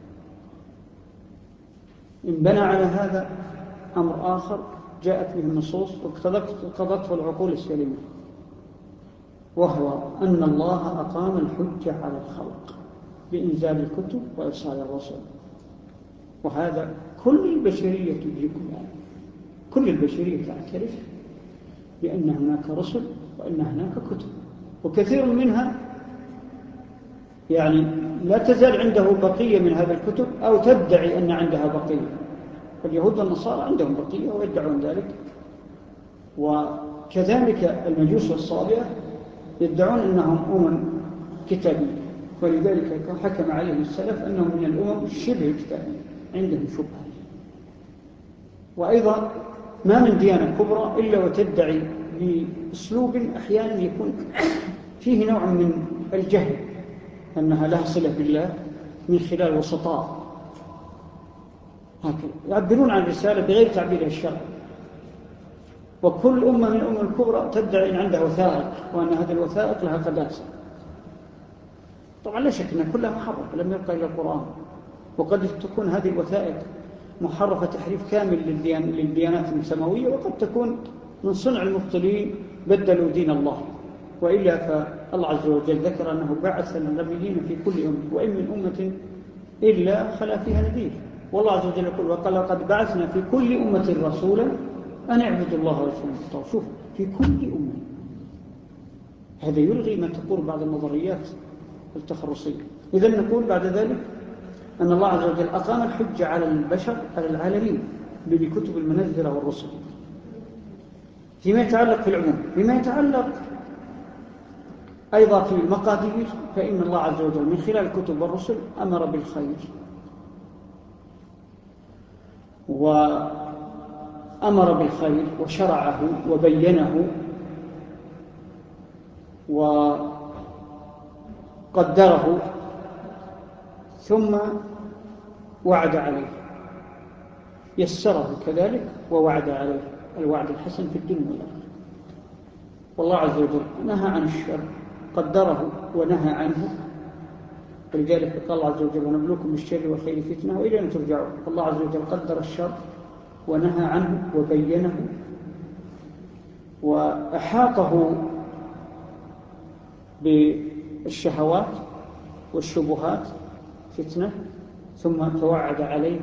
انبنى على هذا أمر آخر جاءت به النصوص واقتضته العقول السليمة، وهو أن الله أقام الحجة على الخلق بإنزال الكتب وإرسال الرسل. وهذا كل البشرية تدرك الآن، كل البشرية تعترف بأن هناك رسل وأن هناك كتب، وكثير منها يعني لا تزال عنده بقية من هذه الكتب أو تدعي أن عندها بقية. اليهود والنصارى عندهم بقية ويدعون ذلك، وكذلك المجوس والصابئة يدعون أنهم كتابية، ولذلك حكم عليهم السلف أنهم من الأمم الشبه كتابية، عندهم شبهة. وأيضا ما من ديانة كبرى إلا وتدعي بأسلوب أحيانا يكون فيه نوع من الجهل أنها لها صلة بالله من خلال وسطاء، هكذا يعبرون عن الرسالة بغير تعبيرها الشرعي. وكل أمة من الأمم الكبرى تدعي أن عندها وثائق وأن هذه الوثائق لها قداسة. طبعا لا شك أن كلها محرفة، لم يبقى إلا القرآن، وقد تكون هذه الوثائق محرفة تحريف كامل للديانات السماوية، وقد تكون من صنع المبطلين بدلوا دين الله. وإلا فالله عز وجل ذكر أنه بعث النبيين في كل أمة، وإن من أمة إلا خلا فيها نذير. والله عز وجل يقول: وقال قد بعثنا في كل أمة رسولا أن اعبدوا الله واجتنبوا. شوف، في كل أمة. هذا يلغي ما تقول بعض النظريات التخرصية. إذن نقول بعد ذلك أن الله عز وجل أقام الحجة على البشر، على العالمين، بالكتب المنزلة والرسل فيما يتعلق في العموم. بما يتعلق أيضا في المقادير، فإن الله عز وجل من خلال الكتب والرسل أمر بالخير، وأمر بالخير وشرعه وبينه وقدره، ثم وعد عليه، يسره كذلك ووعد عليه الوعد الحسن في الدنيا والآخرة. والله عز وجل نهى عن الشر، قدره ونهى عنه، ولذلك قال الله عز وجل: ونبلوكم بالشر والخير فتنة وإلينا ترجعون. الله عز وجل قدر الشر ونهى عنه وبينه وأحاطه بالشهوات والشبهات فتنة، ثم توعد عليه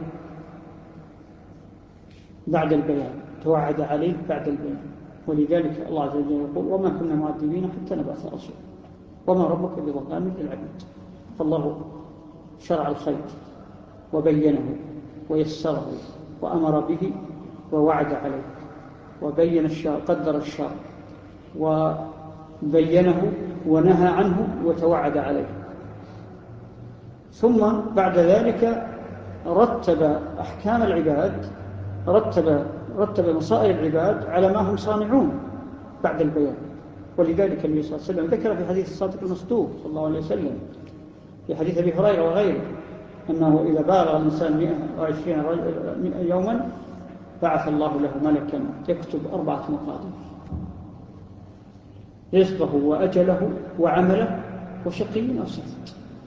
بعد البيان، توعد عليه بعد البيان. ولذلك الله عز وجل يقول: وما كنا معذبين حتى نبعث رسولا وما ربك بظلام للعبيد. فالله شرع الخير وبينه ويسره وأمر به ووعد عليه، وبين الشر، قدر الشر وبينه ونهى عنه وتوعد عليه. ثم بعد ذلك رتب أحكام العباد، رتب رتب مصائر العباد على ما هم صانعون بعد البيان. ولذلك النبي صلى الله عليه وسلم ذكر في حديث الصادق المصدوق صلى الله عليه وسلم في حديث أبي هريرة وغيره أنه إذا بالغ الإنسان 120 يوما بعث الله له ملكا يكتب 4 مقادير: رزقه وأجله وعمله وشقي أو سعيد.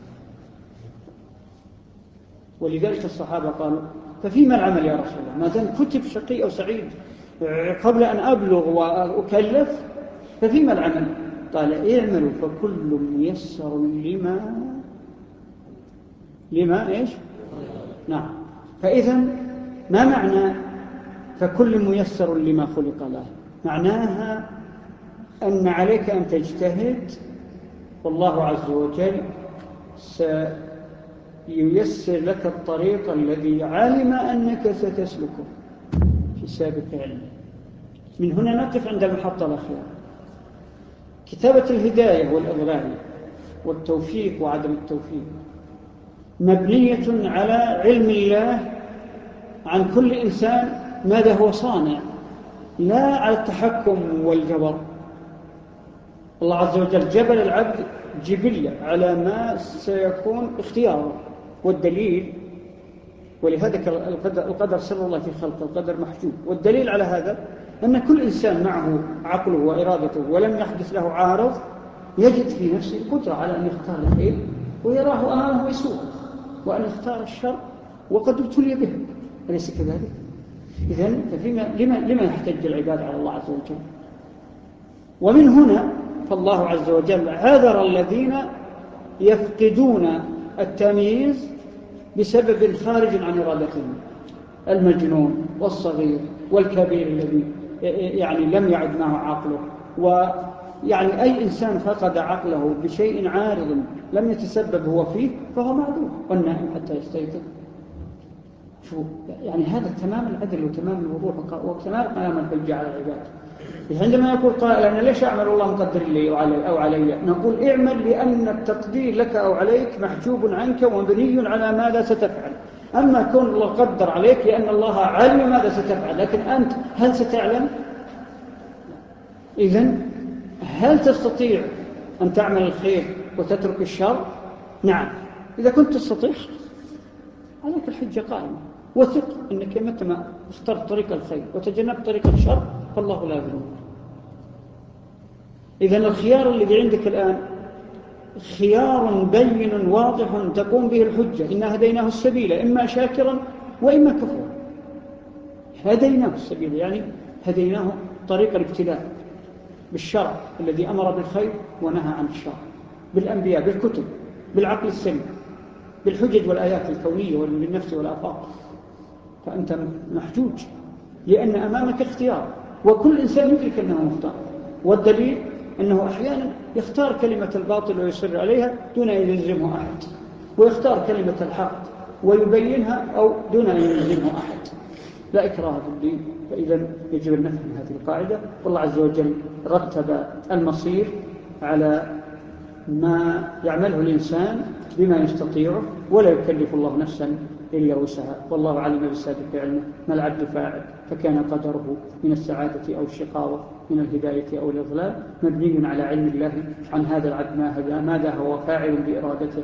ولذلك الصحابة قالوا: ففيما العمل يا رسول الله؟ ما دام كتب شقي أو سعيد قبل أن أبلغ وأكلف ففيما العمل؟ قال: اعملوا فكل ميسر لما إيش؟ نعم. فإذا ما معنى فكل ميسر لما خلق له؟ معناها أن عليك أن تجتهد، والله عز وجل سييسر لك الطريق الذي علم أنك ستسلكه في سابق علمه. من هنا نقف عند المحطة الأخيرة: كتابة الهداية والإضلال والتوفيق وعدم التوفيق مبنية على علم الله عن كل إنسان ماذا هو صانع، لا على التحكم والجبر. الله عز وجل جبل العبد جبلة على ما سيكون اختياره، والدليل، ولهذا القدر سر الله في خلقه، القدر محجوب. والدليل على هذا أن كل إنسان معه عقله وإرادته ولم يحدث له عارض يجد في نفسه القدرة على أن يختار الخير ويراه أمامه ويسوءه، وأن يختار الشر وقد ابتلي به، أليس كذلك؟ إذن لما يحتج العباد على الله عز وجل؟ ومن هنا فالله عز وجل عذر الذين يفقدون التمييز بسبب خارج عن إرادتهم: المجنون والصغير والكبير الذي يعني لم يعد معه عقله، ويعني أي إنسان فقد عقله بشيء عارض لم يتسبب هو فيه فهو معذور، والنائم حتى يستيقظ. يعني هذا تمام العدل وتمام الوضوح وتمام قيام الحجة على العباد. عندما يقول قائل: أنا ليش أعمل الله مقدر لي أو علي؟ نقول: اعمل لأن التقدير لك أو عليك محجوب عنك ومبني على ماذا ستفعل. أما كون الله قدر عليك لأن الله علم ماذا ستفعل، لكن أنت هل ستعلم؟ إذن هل تستطيع أن تعمل الخير وتترك الشر؟ نعم. إذا كنت تستطيع عليك الحجة قائمة، وثق أنك متى ما اخترت طريق الخير وتجنبت طريق الشر فالله لا يظلمك. إذن الخيار الذي عندك الآن خيار بين واضح تقوم به الحجة: إنا هديناه السبيل إما شاكرا وإما كفورا. هديناه السبيل يعني هديناه طريق الابتلاء بالشرع الذي أمر بالخير ونهى عن الشر، بالأنبياء، بالكتب، بالعقل السليم، بالحجج والآيات الكونية والنفس والآفاق. فأنت محجوج لأن أمامك اختيار، وكل إنسان يدرك أنه مختار. والدليل أنه أحيانا يختار كلمة الباطل ويصر عليها دون أن يلزمه أحد، ويختار كلمة الحق ويبينها أو دون أن يلزمه أحد. لا إكراه في الدين. فإذا يجب أن نفهم هذه القاعدة. والله عز وجل رتب المصير على ما يعمله الإنسان بما يستطيعه، ولا يكلف الله نفسا إلا وسعها. والله علم بالسابق علمه ما العبد فاعل، فكان قدره من السعادة أو الشقاوة، من الهداية أو الإضلال، مبني على علم الله عن هذا العبد ماذا هو فاعل بإرادته.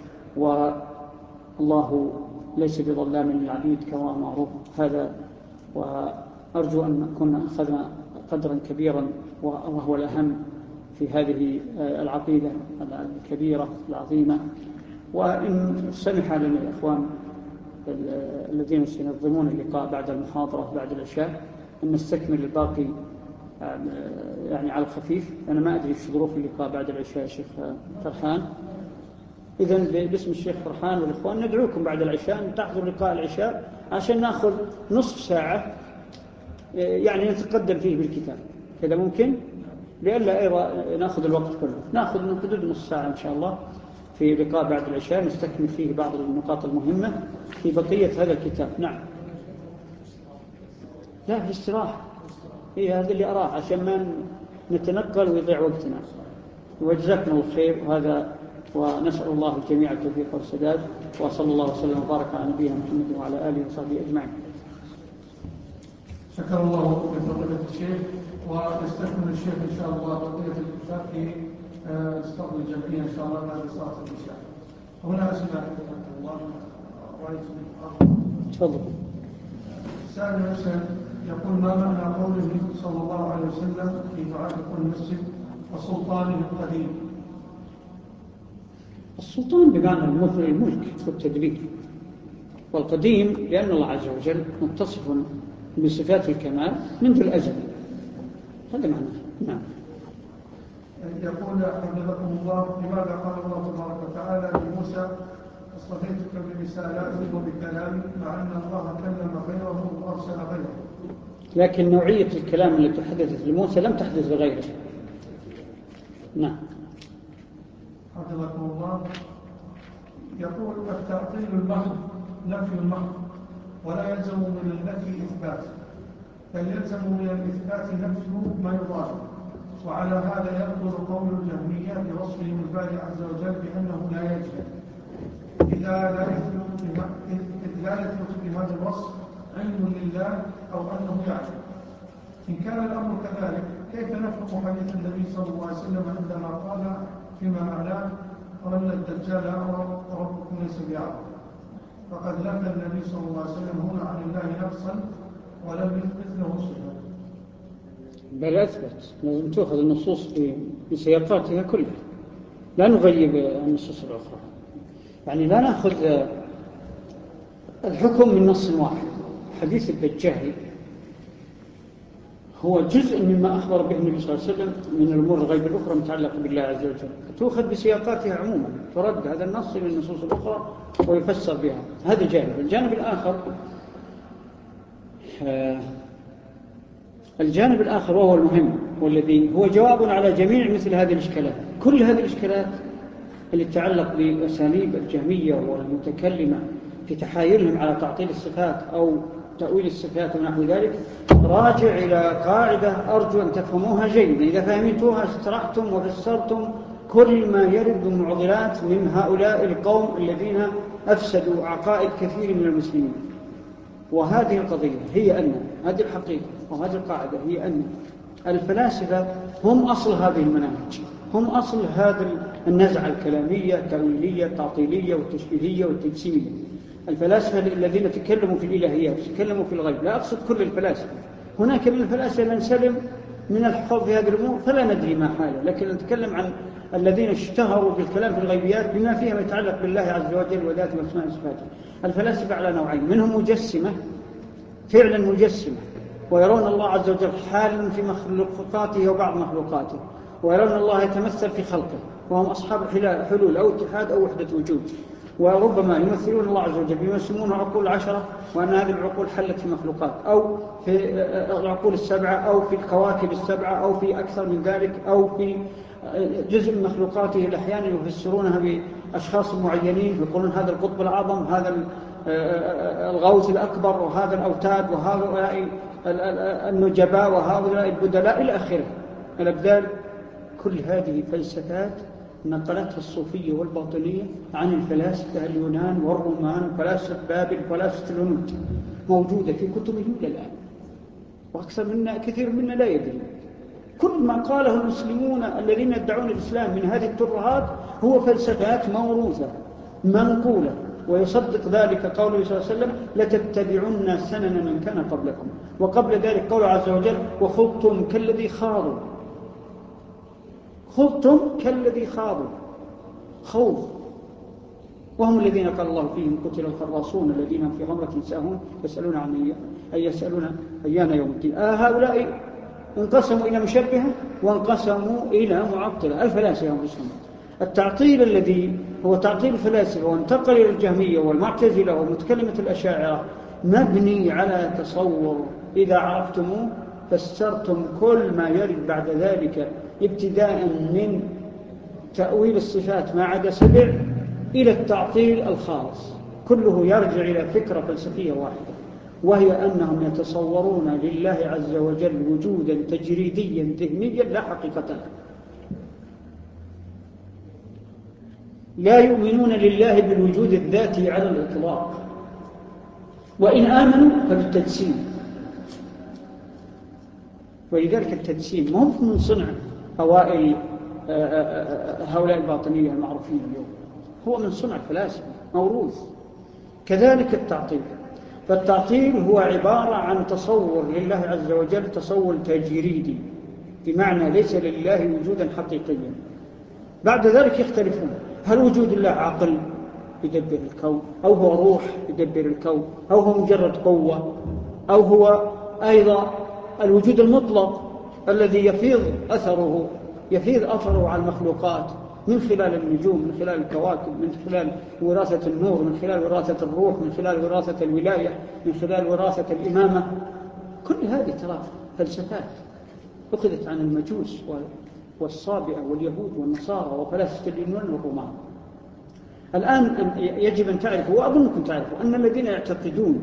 والله ليس بظلام للعبيد كما معروف هذا. وأرجو أن نكون أخذنا قدرا كبيرا وهو الأهم في هذه العقيدة الكبيرة العظيمة. وإن سمح لنا الأخوان الذين سينظمون اللقاء بعد المحاضرة بعد العشاء أن نستكمل الباقي يعني على الخفيف. أنا ما أدري في ظروف اللقاء بعد العشاء شيخ فرحان. إذن باسم الشيخ فرحان والإخوان ندعوكم بعد العشاء أن تحضروا لقاء العشاء عشان نأخذ نصف ساعة يعني نتقدم فيه بالكتاب كذا ممكن، لألا أيضا نأخذ الوقت كله. نأخذ من حدود نصف ساعة إن شاء الله في لقاء بعد العشاء نستكمل فيه بعض النقاط المهمة في بقية هذا الكتاب. نعم. لا في استراحة، هي هذا اللي أراه عشان ما نتنقل ويضيع وقتنا. وجزاكم الله خير. وهذا ونسأل الله الجميع التوفيق والسداد، وصلى الله وسلم وبارك على نبينا محمد وعلى آله وصحبه أجمعين. شكر الله لفضيلة الشيخ، ويستكمل الشيخ إن شاء الله بقية الكتاب في استقبل الجمعية إن شاء الله بعد صلاة العشاء. هنا أسئلة الله رأيت تفضل. سائل يسأل يقول: ما معنى قوله صلى الله عليه وسلم في دعاء دخول المسجد وسلطانه القديم؟ السلطان بمعنى الملك والتدبير، والقديم لأن الله عز وجل متصف بصفات الكمال منذ الأزل. هذا معنى. نعم. يقول حفظكم الله: لماذا قال الله تبارك وتعالى لموسى: اصطفيتك برسالاتي وبكلامي، مع أن الله كلم غيره وأرسل غيره؟ لكن نوعية الكلام التي حدثت لموسى لم تحدث لغيره. نعم. حفظكم الله. يقول: التعطيل المحض نفي المحض، ولا يلزم من النفي إثبات، بل يلزم من الإثبات نفي ما يضاد. وعلى هذا يبطل قول الجهمية بوصفهم الباري عز وجل بأنه لا يجهل، إذ لا يثبت بهذا الوصف علم لله أو أنه يعلم. إن كان الأمر كذلك، كيف نفهم حديث النبي صلى الله عليه وسلم عندما قال فيما معناه: وأن الدجال ربكم ليس بأعظم؟ فقد نفى النبي صلى الله عليه وسلم هنا عن الله نفسا ولم يثبت له صفة. بل أثبت. لازم تأخذ النصوص بسياقاتها كلها، لا نغيب النصوص الأخرى. يعني لا نأخذ الحكم من نص واحد. حديث الدجال هو جزء مما أخبر به النبي صلى الله عليه وسلم من الأمور الغيب الأخرى متعلقة بالله عز وجل، تأخذ بسياقاتها عموما، ترد هذا النص من النصوص الأخرى ويفسر بها. هذا جانب. الجانب الآخر وهو المهم، والذي هو جواب على جميع مثل هذه الإشكالات. كل هذه الإشكالات اللي تتعلق بأساليب الجهمية والمتكلمة في تحايلهم على تعطيل الصفات أو تأويل الصفات ونحو ذلك، راجع إلى قاعدة أرجو أن تفهموها جيدا. إذا فهمتوها استرحتم وفسرتم كل ما يرد من معضلات من هؤلاء القوم الذين أفسدوا عقائد كثير من المسلمين. وهذه القضية هي أن هذه الحقيقة وهذه القاعدة هي أن الفلاسفة هم أصل هذه المناهج، هم أصل هذا النزعة الكلامية التأويلية التعطيلية والتشبيهية والتجسيمية. الفلاسفة الذين تكلموا في الإلهيات تكلموا في الغيب، لا أقصد كل الفلاسفة، هناك من الفلاسفة من سلم من الحفاظ في هذه الأمور فلا ندري ما حاله، لكن نتكلم عن الذين اشتهروا بالكلام في الغيبيات بما فيها يتعلق بالله عز وجل وذاته واسماء وصفاته. الفلاسفة على نوعين: منهم مجسمة فعلا مجسمة ويرون الله عز وجل حالا في مخلوقاته وبعض مخلوقاته، ويرون الله يتمثل في خلقه، وهم أصحاب حلول أو اتحاد أو وحدة وجود، وربما يمثلون الله عز وجل بما يسمونه عقول 10، وأن هذه العقول حلت في مخلوقات أو في العقول 7 أو في الكواكب 7 أو في أكثر من ذلك أو في جزء من مخلوقاته. أحيانا يفسرونها بأشخاص معينين، يقولون هذا القطب الأعظم، هذا الغوث الأكبر، وهذا الأوتاد، وهؤلاء النجباء، وهؤلاء البدلاء إلى آخره الأبدال. كل هذه فلسفات نقلتها الصوفية والباطنية عن الفلاسفة اليونان والرومان وفلاسفة بابل وفلاسفة الهنود، موجودة في كتبهم إلى الآن، وأكثر منا كثير منا لا يدري. كل ما قاله المسلمون الذين يدعون الإسلام من هذه الترهات هو فلسفات موروثة منقولة، ويصدق ذلك قوله صلى الله عليه وسلم: لتتبعن سنن من كان قبلكم. وقبل ذلك قوله عز وجل: وخضتم كالذي خاضوا. خضتم كالذي خاضوا، خوض. وهم الذين قال الله فيهم: قتل الخراصون الذين في غمرة ساهون يسألون أيان يوم الدين. هؤلاء انقسموا إلى مشبهة وانقسموا إلى معطلة، الفلاسفة انقسموا. التعطيل الذي هو تعطيل الفلاسفة وانتقل إلى الجهمية والمعتزلة ومتكلمة الأشاعرة مبني على تصور إذا عرفتموه فسرتم كل ما يرد بعد ذلك، ابتداء من تأويل الصفات ما عدا 7 إلى التعطيل الخالص، كله يرجع إلى فكرة فلسفية واحدة، وهي أنهم يتصورون لله عز وجل وجودا تجريديا ذهنيا لا حقيقة له. لا يؤمنون لله بالوجود الذاتي على الإطلاق، وإن آمنوا فبالتجسيم. ولذلك التجسيم ما هو من صنع أوائل هؤلاء الباطنية المعروفين اليوم، هو من صنع الفلاسفة موروث. كذلك التعطيل، فالتعطيل هو عبارة عن تصور لله عز وجل تصور تجريدي، بمعنى ليس لله وجودا حقيقيا. بعد ذلك يختلفون، هل وجود الله عقل يدبر الكون، أو هو روح يدبر الكون، أو هو مجرد قوة، أو هو أيضا الوجود المطلق الذي يفيض أثره على المخلوقات من خلال النجوم، من خلال الكواكب، من خلال وراثة النور، من خلال وراثة الروح، من خلال وراثة الولاية، من خلال وراثة الإمامة. كل هذه ترى فلسفات أخذت عن المجوس والصابئة واليهود والنصارى وفلاسفة اليونان والرومان. الآن يجب أن تعرفوا، وأظنكم تعرفوا، أن الذين يعتقدون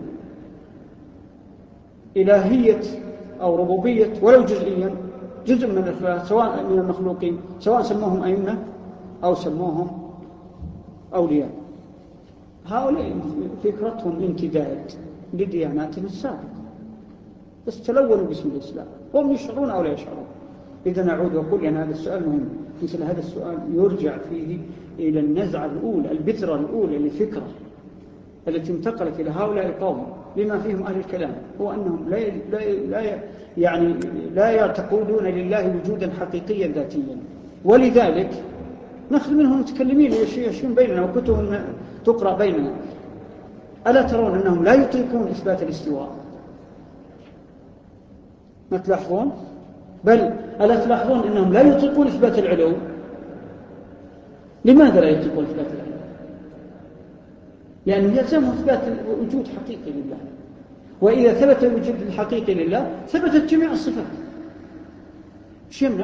إلهية أو ربوبية ولو جزئيا، جزء من الخلاق سواء من المخلوقين، سواء سموهم أئمة أو سموهم أولياء، هؤلاء فكرتهم امتداد لدياناتهم السابقة، بس تلونوا باسم الإسلام، هم يشعرون أو لا يشعرون. إذا نعود وأقول أن هذا السؤال مهم، مثل هذا السؤال يرجع فيه إلى النزعة الأولى، البذرة الأولى للفكرة التي انتقلت إلى هؤلاء القوم بما فيهم أهل الكلام، هو أنهم لا يعتقدون لله وجودا حقيقيا ذاتيا. ولذلك نأخذ منهم متكلمين يشون بيننا وكتبهم تقرأ بيننا. ألا ترون أنهم لا يطيقون إثبات الاستواء؟ ما تلاحظون؟ بل ألا تلاحظون أنهم لا يطيقون إثبات العلو؟ لماذا لا يطيقون إثبات العلو؟ لأنه يلزمهم إثبات وجود حقيقي لله، وإذا ثبت الوجود الحقيقي لله ثبتت جميع الصفات. ايش يمنع؟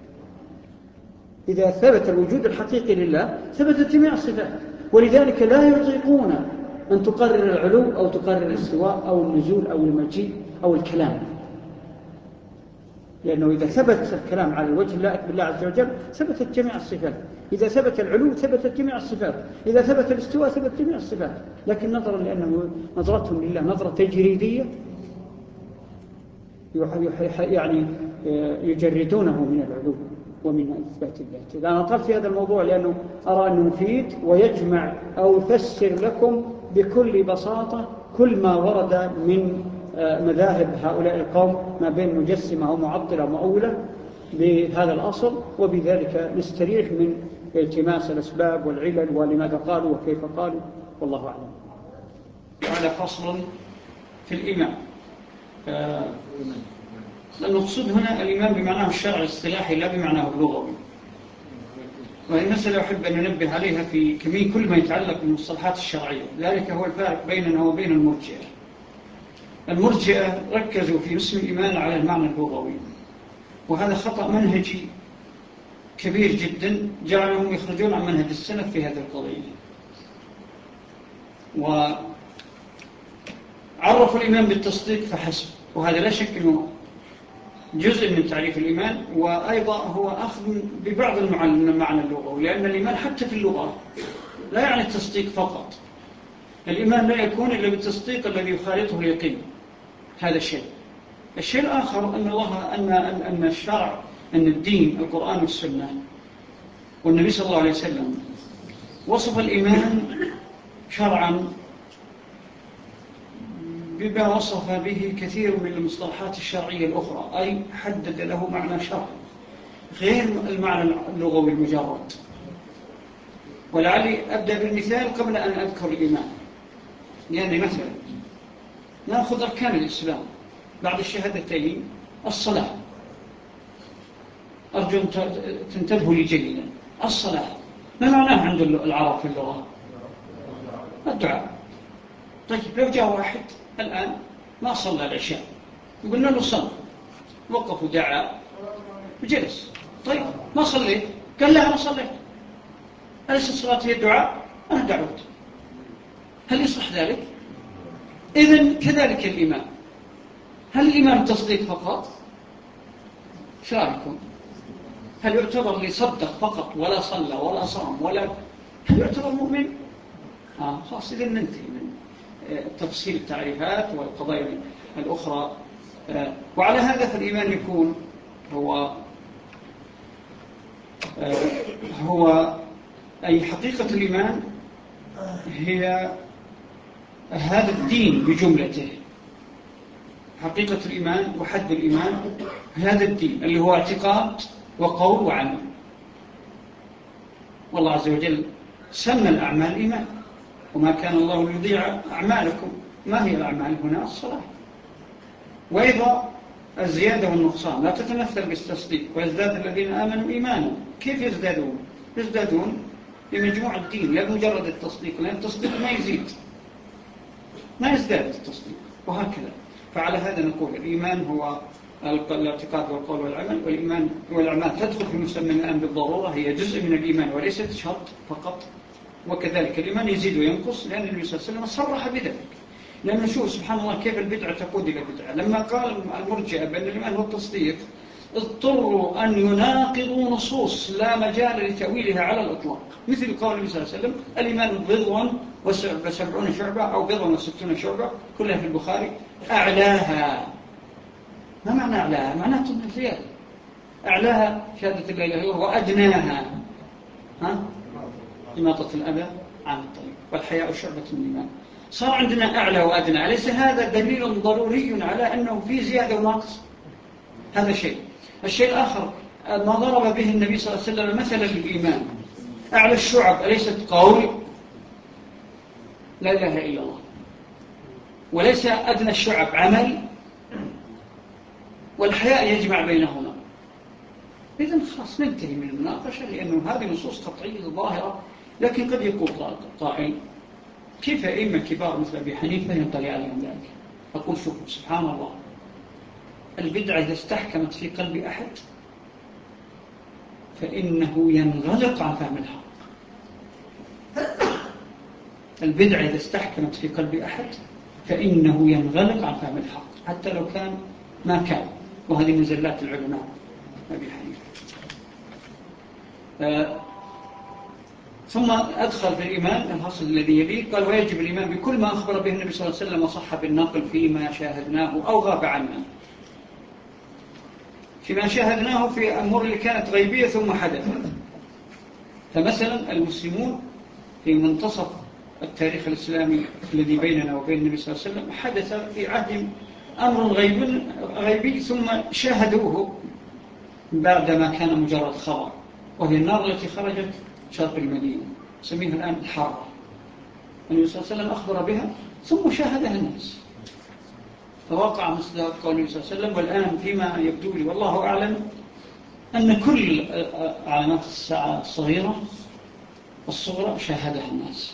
إذا ثبت الوجود الحقيقي لله ثبتت جميع الصفات، ولذلك لا يطيقون أن تقرر العلو أو تقرر الاستواء أو النزول أو المجيء أو الكلام، لأنه إذا ثبت الكلام على الوجه اللائق بالله عز وجل ثبتت جميع الصفات، إذا ثبت العلو ثبتت جميع الصفات، إذا ثبت الاستواء ثبتت جميع الصفات. لكن نظرا لأنه نظرتهم لله نظرة تجريدية يعني يجردونه من العلو ومن إثبات الذات. أنا أطلت في هذا الموضوع لأنه أرى أنه مفيد ويجمع أو يفسر لكم بكل بساطة كل ما ورد من مذاهب هؤلاء القوم ما بين مجسمة ومعطلة ومؤولة بهذا الأصل، وبذلك نستريح من التماس الأسباب والعلل ولماذا قالوا وكيف قالوا، والله أعلم. هذا فصل في الإيمان. المقصود هنا الإيمان بمعناه الشرعي الاصطلاحي لا بمعناه اللغوي، وهي مسألة أحب أن ننبه عليها في كل ما يتعلق بالمصطلحات الشرعية. ذلك هو الفارق بيننا وبين المرجئة. المرجئة ركزوا في اسم الإيمان على المعنى اللغوي، وهذا خطأ منهجي كبير جدا جعلهم يخرجون عن منهج السلف في هذه القضية. وعرفوا الإيمان بالتصديق فحسب، وهذا لا شك أنه جزء من تعريف الإيمان، وأيضا هو أخذ ببعض المعنى اللغوي، لأن الإيمان حتى في اللغة لا يعني التصديق فقط. الإيمان لا يكون إلا بالتصديق الذي يخالطه اليقين. هذا الشيء. الشيء الآخر أن الله أن الشرع، أن الدين القرآن والسنة والنبي صلى الله عليه وسلم وصف الإيمان شرعا بما وصف به كثير من المصطلحات الشرعية الأخرى، أي حدد له معنى شرعي غير المعنى اللغوي المجرد. ولعلي أبدأ بالمثال قبل أن أذكر الإيمان، يعني مثلا نأخذ أركان الإسلام بعد الشهادتين. الصلاة، أرجو أن تنتبهوا لي جيدا. الصلاة ما معناه عند العرب في اللغة؟ الدعاء. طيب لو جاء واحد الآن ما صلى العشاء وقلنا له صلى، وقف ودعا وجلس، طيب ما صليت؟ قال لا أنا صليت. أليس الصلاة هي الدعاء؟ أنا دعوت. هل يصح ذلك؟ إذن كذلك الإيمان. هل الإيمان تصديق فقط؟ شاركم. هل يعتبر اللي صدق فقط ولا صلى ولا صام ولا هل يعتبر مؤمن؟ خلاص إذن ننتهي من تفصيل التعريفات والقضايا الأخرى وعلى هذا فالإيمان يكون هو أي حقيقة الإيمان هي هذا الدين بجملته. حقيقة الإيمان وحد الإيمان هذا الدين اللي هو اعتقاد وقول وعمل. والله عز وجل سمى الأعمال إيمان، وما كان الله ليضيع أعمالكم. ما هي الأعمال هنا؟ الصلاة. وأيضا الزيادة والنقصان لا تتمثل بالتصديق، ويزداد الذين آمنوا إيمانا. كيف يزدادون؟ يزدادون بمجموع الدين لا بمجرد التصديق، لأن التصديق ما يزيد، ما يزداد التصديق، وهكذا. فعلى هذا نقول الإيمان هو الاعتقاد والقول والعمل، والإيمان والأعمال تدخل في مسمى الآن بالضرورة، هي جزء من الإيمان وليست شرط فقط. وكذلك الإيمان يزيد وينقص، لأن النبي صلى الله عليه وسلم صرح بذلك. لأنه شوف سبحان الله كيف البدعة تقود إلى بدعة. لما قال المرجئة بأن الإيمان هو التصديق، اضطروا أن يناقضوا نصوص لا مجال لتأويلها على الإطلاق، مثل قول النبي صلى الله عليه وسلم الإيمان بضع وسبعون شعبة أو بضع وستون شعبة كلها في البخاري، أعلاها. ما معنى أعلاها؟ معناها زيادة. أعلاها شهادة لا إله إلا الله، وأدناها إماطة الأذى عن الطريق، والحياء شعبة من الإيمان. صار عندنا أعلى وأدنى، أليس هذا دليل ضروري على أنه في زيادة ونقص؟ هذا شيء. الشيء الآخر ما ضرب به النبي صلى الله عليه وسلم مثلا للإيمان، أعلى الشعب أليست قول لا إله إلا الله، وليس أدنى الشعب عمل، والحياء يجمع بينهما. إذن خلاص ننتهي من المناقشة، لأنه هذه نصوص قطعية ظاهرة. لكن قد يقول قائل كيف أئمة كبار مثل أبي حنيفة ينطلي عليهم ذلك؟ أقول شوف سبحان الله، البدعة إذا استحكمت في قلب أحد فإنه ينغلق عن فهم الحق. البدعة إذا استحكمت في قلب أحد فإنه ينغلق عن فهم الحق، حتى لو كان ما كان. وهذه من زلات العلماء أبي حنيفة. ثم أدخل في الإيمان الفصل الذي يليه، قال ويجب الإيمان بكل ما أخبر به النبي صلى الله عليه وسلم وصح بالنقل فيما شاهدناه أو غاب عنا. فيما شاهدناه في أمور اللي كانت غيبية ثم حدثت. فمثلا المسلمون في منتصف التاريخ الإسلامي الذي بيننا وبين النبي صلى الله عليه وسلم حدث في عهد أمر غيبي ثم شاهدوه بعدما كان مجرد خبر، وهي النار التي خرجت شرق المدينة نسميها الآن الحارة. النبي صلى الله عليه وسلم أخبر بها ثم شاهدها الناس، فوقع مصداق قول النبي صلى الله عليه وسلم. والآن فيما يبدو لي والله أعلم أن كل علامات الساعة الصغيرة والصغرى شاهدها الناس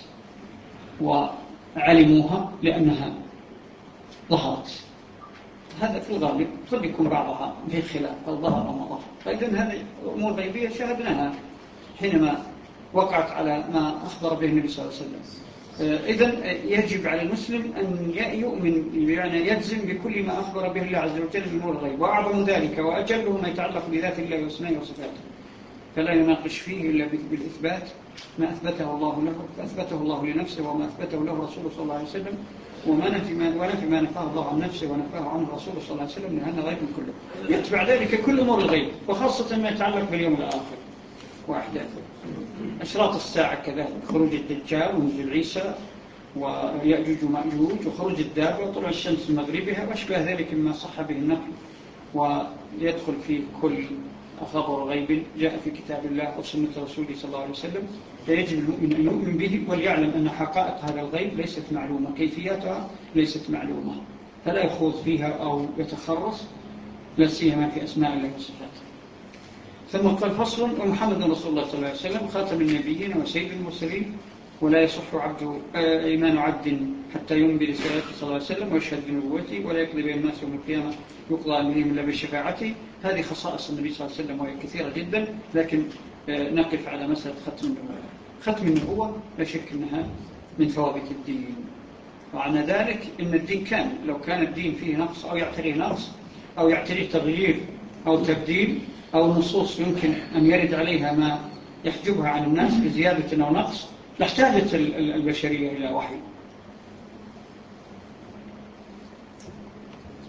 وعلموها لأنها ظهرت. هذا في الغالب قد يكون بعضها في خلاف أو ظهر أو ما ظهر. فإذن هذه أمور غيبية شاهدناها حينما وقعت على ما أخبر به النبي صلى الله عليه وسلم. إذن يجب على المسلم أن يؤمن، يعني يجزم بكل ما أخبر به الله عز وجل من أمور الغيب، وأعظم ذلك وأجله ما يتعلق بذات الله واسمائه وصفاته، فلا يناقش فيه إلا بالإثبات ما أثبته الله له، فأثبته الله لنفسه وما أثبته له رسوله صلى الله عليه وسلم، ونفي ما نفاه الله عن نفسه ونفاه عنه رسوله صلى الله عليه وسلم، لأن غيب كله. يتبع ذلك كل أمور الغيب، وخاصة ما يتعلق باليوم الآخر وأحداثه. أشراط الساعة كذلك، خروج الدجال ونزول عيسى ويأجوج ومأجوج وخروج الدابة وطلوع الشمس من مغربها وأشبه ذلك مما صح به النقل، ويدخل في كل خبر غيب جاء في كتاب الله وسنة رسوله صلى الله عليه وسلم. فيجب المؤمن أن يؤمن به وليعلم أن حقائق هذا الغيب ليست معلومة، كيفياتها ليست معلومة، فلا يخوض فيها أو يتخرص، لا سيما في أسماء الله وصفاته. ثم قال فصل ومحمد رسول الله صلى الله عليه وسلم خاتم النبيين وسيد المرسلين، ولا يصح إيمان عبد حتى يؤمن برسالته صلى الله عليه وسلم ويشهد بنبوته، ولا يقضي بين الناس يوم القيامة يقضى إليهم إلا بشفاعته. هذه خصائص النبي صلى الله عليه وسلم وهي كثيرة جدا، لكن نقف على مسألة ختم النبوة. لا شك أنها من ثوابت الدين، وعن ذلك إن الدين كان لو كان الدين فيه نقص أو يعتريه نقص أو يعتريه تغيير أو تبديل أو نصوص يمكن أن يرد عليها ما يحجبها عن الناس بزيادة أو نقص، لاحتاجت البشرية إلى وحي.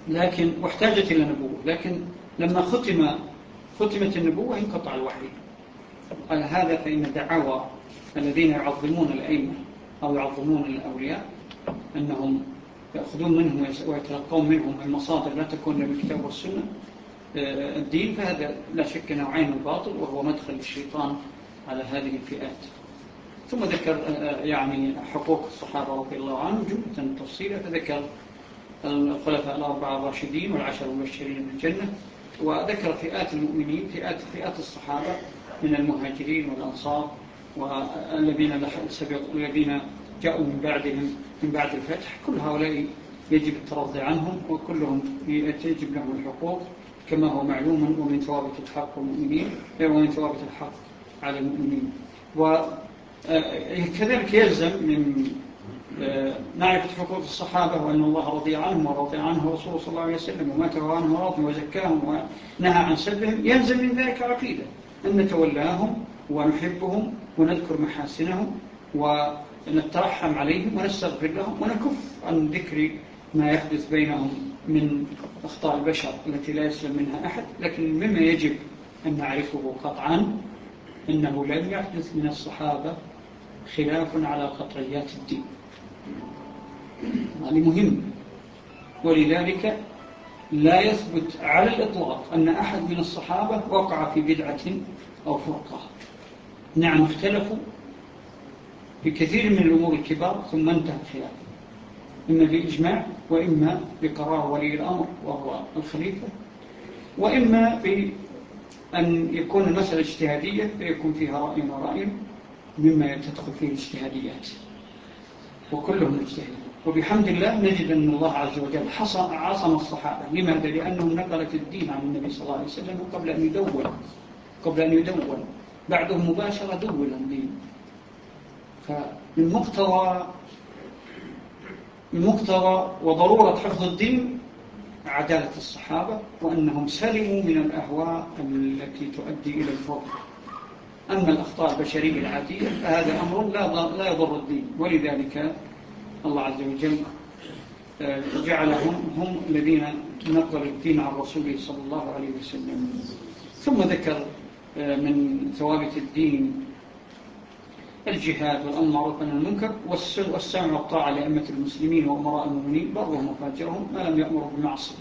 لكن واحتاجت إلى نبوة، لكن لما ختمت النبوة انقطع الوحي. على هذا فإن دعاوى الذين يعظمون الأئمة أو يعظمون الأولياء أنهم يأخذون منهم ويتلقون منهم المصادر لا تكون من الكتاب والسنة الدين، فهذا لا شك نوعين من الباطل، وهو مدخل الشيطان على هذه الفئات. ثم ذكر يعني حقوق الصحابة رضي الله عنهم جملة تفصيلة، فذكر الخلفاء الأربعة الراشدين والعشر المبشرين بالجنة، وذكر فئات المؤمنين، فئات الصحابة من المهاجرين والأنصار والذين جاءوا من بعدهم من بعد الفتح. كل هؤلاء يجب الترضي عنهم، وكلهم يجب لهم الحقوق كما هو معلوم، ومن ثوابت الحق والمؤمنين ومن ثوابت الحق على المؤمنين. وكذلك يلزم من معرفة حقوق الصحابة وأن الله رضي عنهم ورضي عنه رسوله صلى الله عليه وسلم ومات عنه راضي وزكاهم ونهى عن سبهم. يلزم من ذلك عقيدة أن نتولاهم ونحبهم ونذكر محاسنهم ونترحم عليهم ونستغفر لهم ونكف عن ذكر ما يحدث بينهم من أخطاء البشر التي لا يسلم منها أحد. لكن مما يجب أن نعرفه قطعا أنه لم يحدث من الصحابة خلاف على قطعيات الدين، هذا مهم. ولذلك لا يثبت على الإطلاق أن أحد من الصحابة وقع في بدعة أو فرقة. نعم اختلفوا بكثير من الأمور الكبار ثم انتهى الخلاف، إما بإجماع وإما بقرار ولي الأمر وهو الخليفة، وإما بأن يكون المسألة اجتهادية فيكون فيها رأي ورأي مما تدخل فيه الاجتهاديات، وكلهم اجتهادين. وبحمد الله نجد أن الله عز وجل عصم الصحابة. لماذا؟ لأنهم نقلت الدين عن النبي صلى الله عليه وسلم قبل أن يدون بعدهم مباشرة دول الدين. فمن مقتضى وضرورة حفظ الدين عدالة الصحابة، وأنهم سلموا من الأهواء التي تؤدي إلى الفضل. أما الأخطاء البشرية العادية فهذا أمر لا يضر الدين، ولذلك الله عز وجل جعلهم هم الذين نقلوا الدين عن رسوله صلى الله عليه وسلم. ثم ذكر من ثوابت الدين الجهاد والأمر عن المنكر والسمع والطاعة لأئمة المسلمين وأمراء المؤمنين برهم وفاجرهم ما لم يأمروا بالمعصية.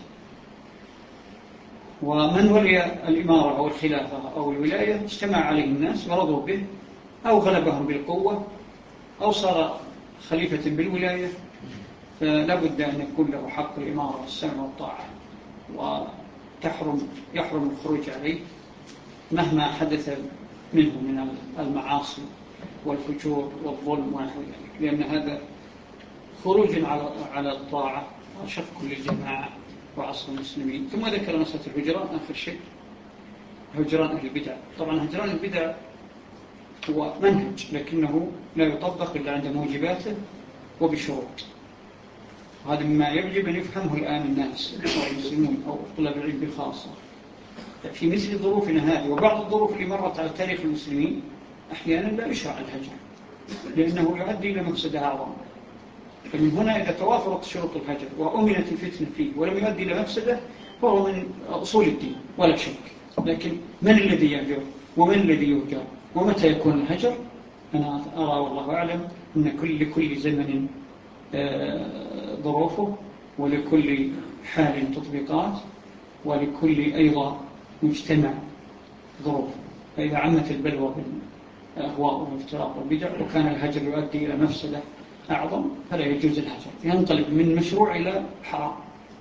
ومن ولي الإمارة أو الخلافة أو الولاية اجتمع عليه الناس ورضوا به، أو غلبهم بالقوة، أو صار خليفة بالولاية، فلا بد أن يكون له حق الإمارة والسمع والطاعة، يحرم الخروج عليه مهما حدث منه من المعاصي والفجور والظلم ونحو ذلك، لأن هذا خروج على الطاعة وشق للجماعة وعصر المسلمين. ثم ذكر مسألة الهجران آخر شيء، هجران أهل البدع. طبعا هجران البدع هو منهج لكنه لا يطبق إلا عند موجباته وبشروط. هذا مما يجب أن يفهمه الآن الناس المسلمون أو طلاب العلم بالخاصة في مثل ظروفنا هذه. وبعض الظروف اللي مرت على تاريخ المسلمين أحيانا لا يشرع الهجر لأنه يؤدي إلى مفسدة أعظم. فمن هنا إذا توافرت شروط الهجر وأمنت الفتنة فيه ولم يؤدي إلى مفسدة فهو من أصول الدين ولا شك. لكن من الذي يهجر ومن الذي يهجر ومتى يكون الهجر؟ أنا أرى والله أعلم أن لكل زمن ظروفه، ولكل حال تطبيقات، ولكل أيضا مجتمع ظروفه. فإذا عمت البلوى بالأهواء والافتراق والبدع وكان الهجر يؤدي إلى مفسدة أعظم فلا يجوز الهجر، ينقلب من مشروع إلى حرام.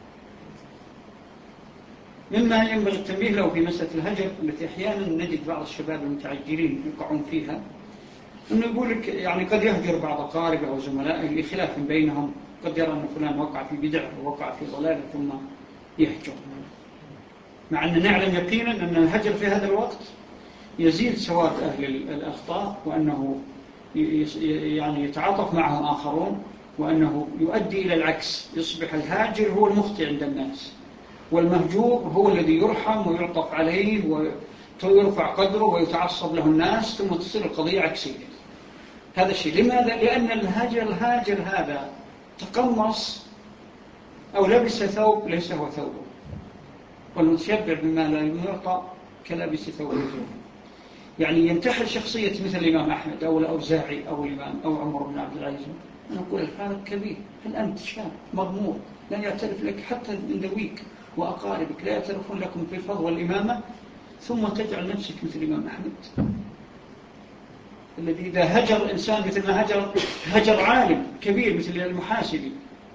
مما ينبغي التنبيه له في مسألة الهجر التي أحيانا نجد بعض الشباب المتعجلين يقعون فيها، أنه يقول لك يعني قد يهجر بعض أقاربه أو زملائه لخلاف بينهم، قد يرى أن فلان وقع في بدعة ووقع في ضلالة ثم يهجر، مع أن نعلم يقينا أن الهجر في هذا الوقت يزيد سواد أهل الأخطاء، وأنه يعني يتعاطف معهم آخرون، وأنه يؤدي إلى العكس، يصبح الهاجر هو المخطئ عند الناس والمهجور هو الذي يرحم ويعطف عليه ويرفع قدره ويتعصب له الناس، ثم تصير القضية عكسية. هذا الشيء لماذا؟ لأن الهاجر هذا تقمص أو لبس ثوب ليس هو ثوبه، والمتشبع بما لا يعطى كلبس ثوب الزور. يعني ينتحل شخصية مثل الإمام أحمد أو الأوزاعي أو الإمام أو عمر بن عبد العزيز. أنا أقول الفارق كبير. هل أنت شاب مغمور لن يعترف لك حتى من ذويك وأقاربك لا يعترفون لكم في الفضل والإمامة، ثم تجعل نفسك مثل الإمام أحمد الذي إذا هجر إنسان مثل ما هجر عالم كبير مثل المحاسبي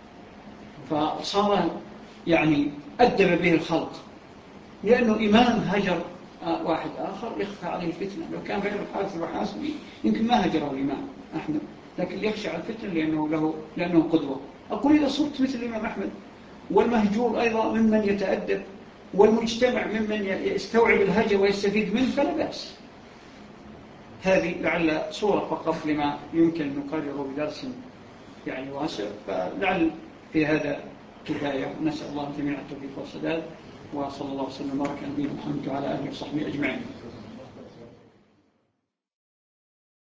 فصار يعني أدب به الخلق، لأنه إمام هجر واحد آخر يخفى عليه الفتنة. لو كان غير الحارث المحاسبي يمكن ما هجره الإمام أحمد، لكن يخشى على الفتنة لأنه قدوة. أقول إذا صرت مثل الإمام أحمد والمهجور أيضا ممن يتأدب والمجتمع ممن يستوعب الهجر ويستفيد منه فلا بأس. هذه لعل صورة فقط لما يمكن نقرره بدرس يعني واسع، فلعل في هذا كفاية. نسأل الله جميعا التوفيق والسداد، وصلى الله وسلم وبارك على نبينا محمد وعلى آله وصحبه أجمعين.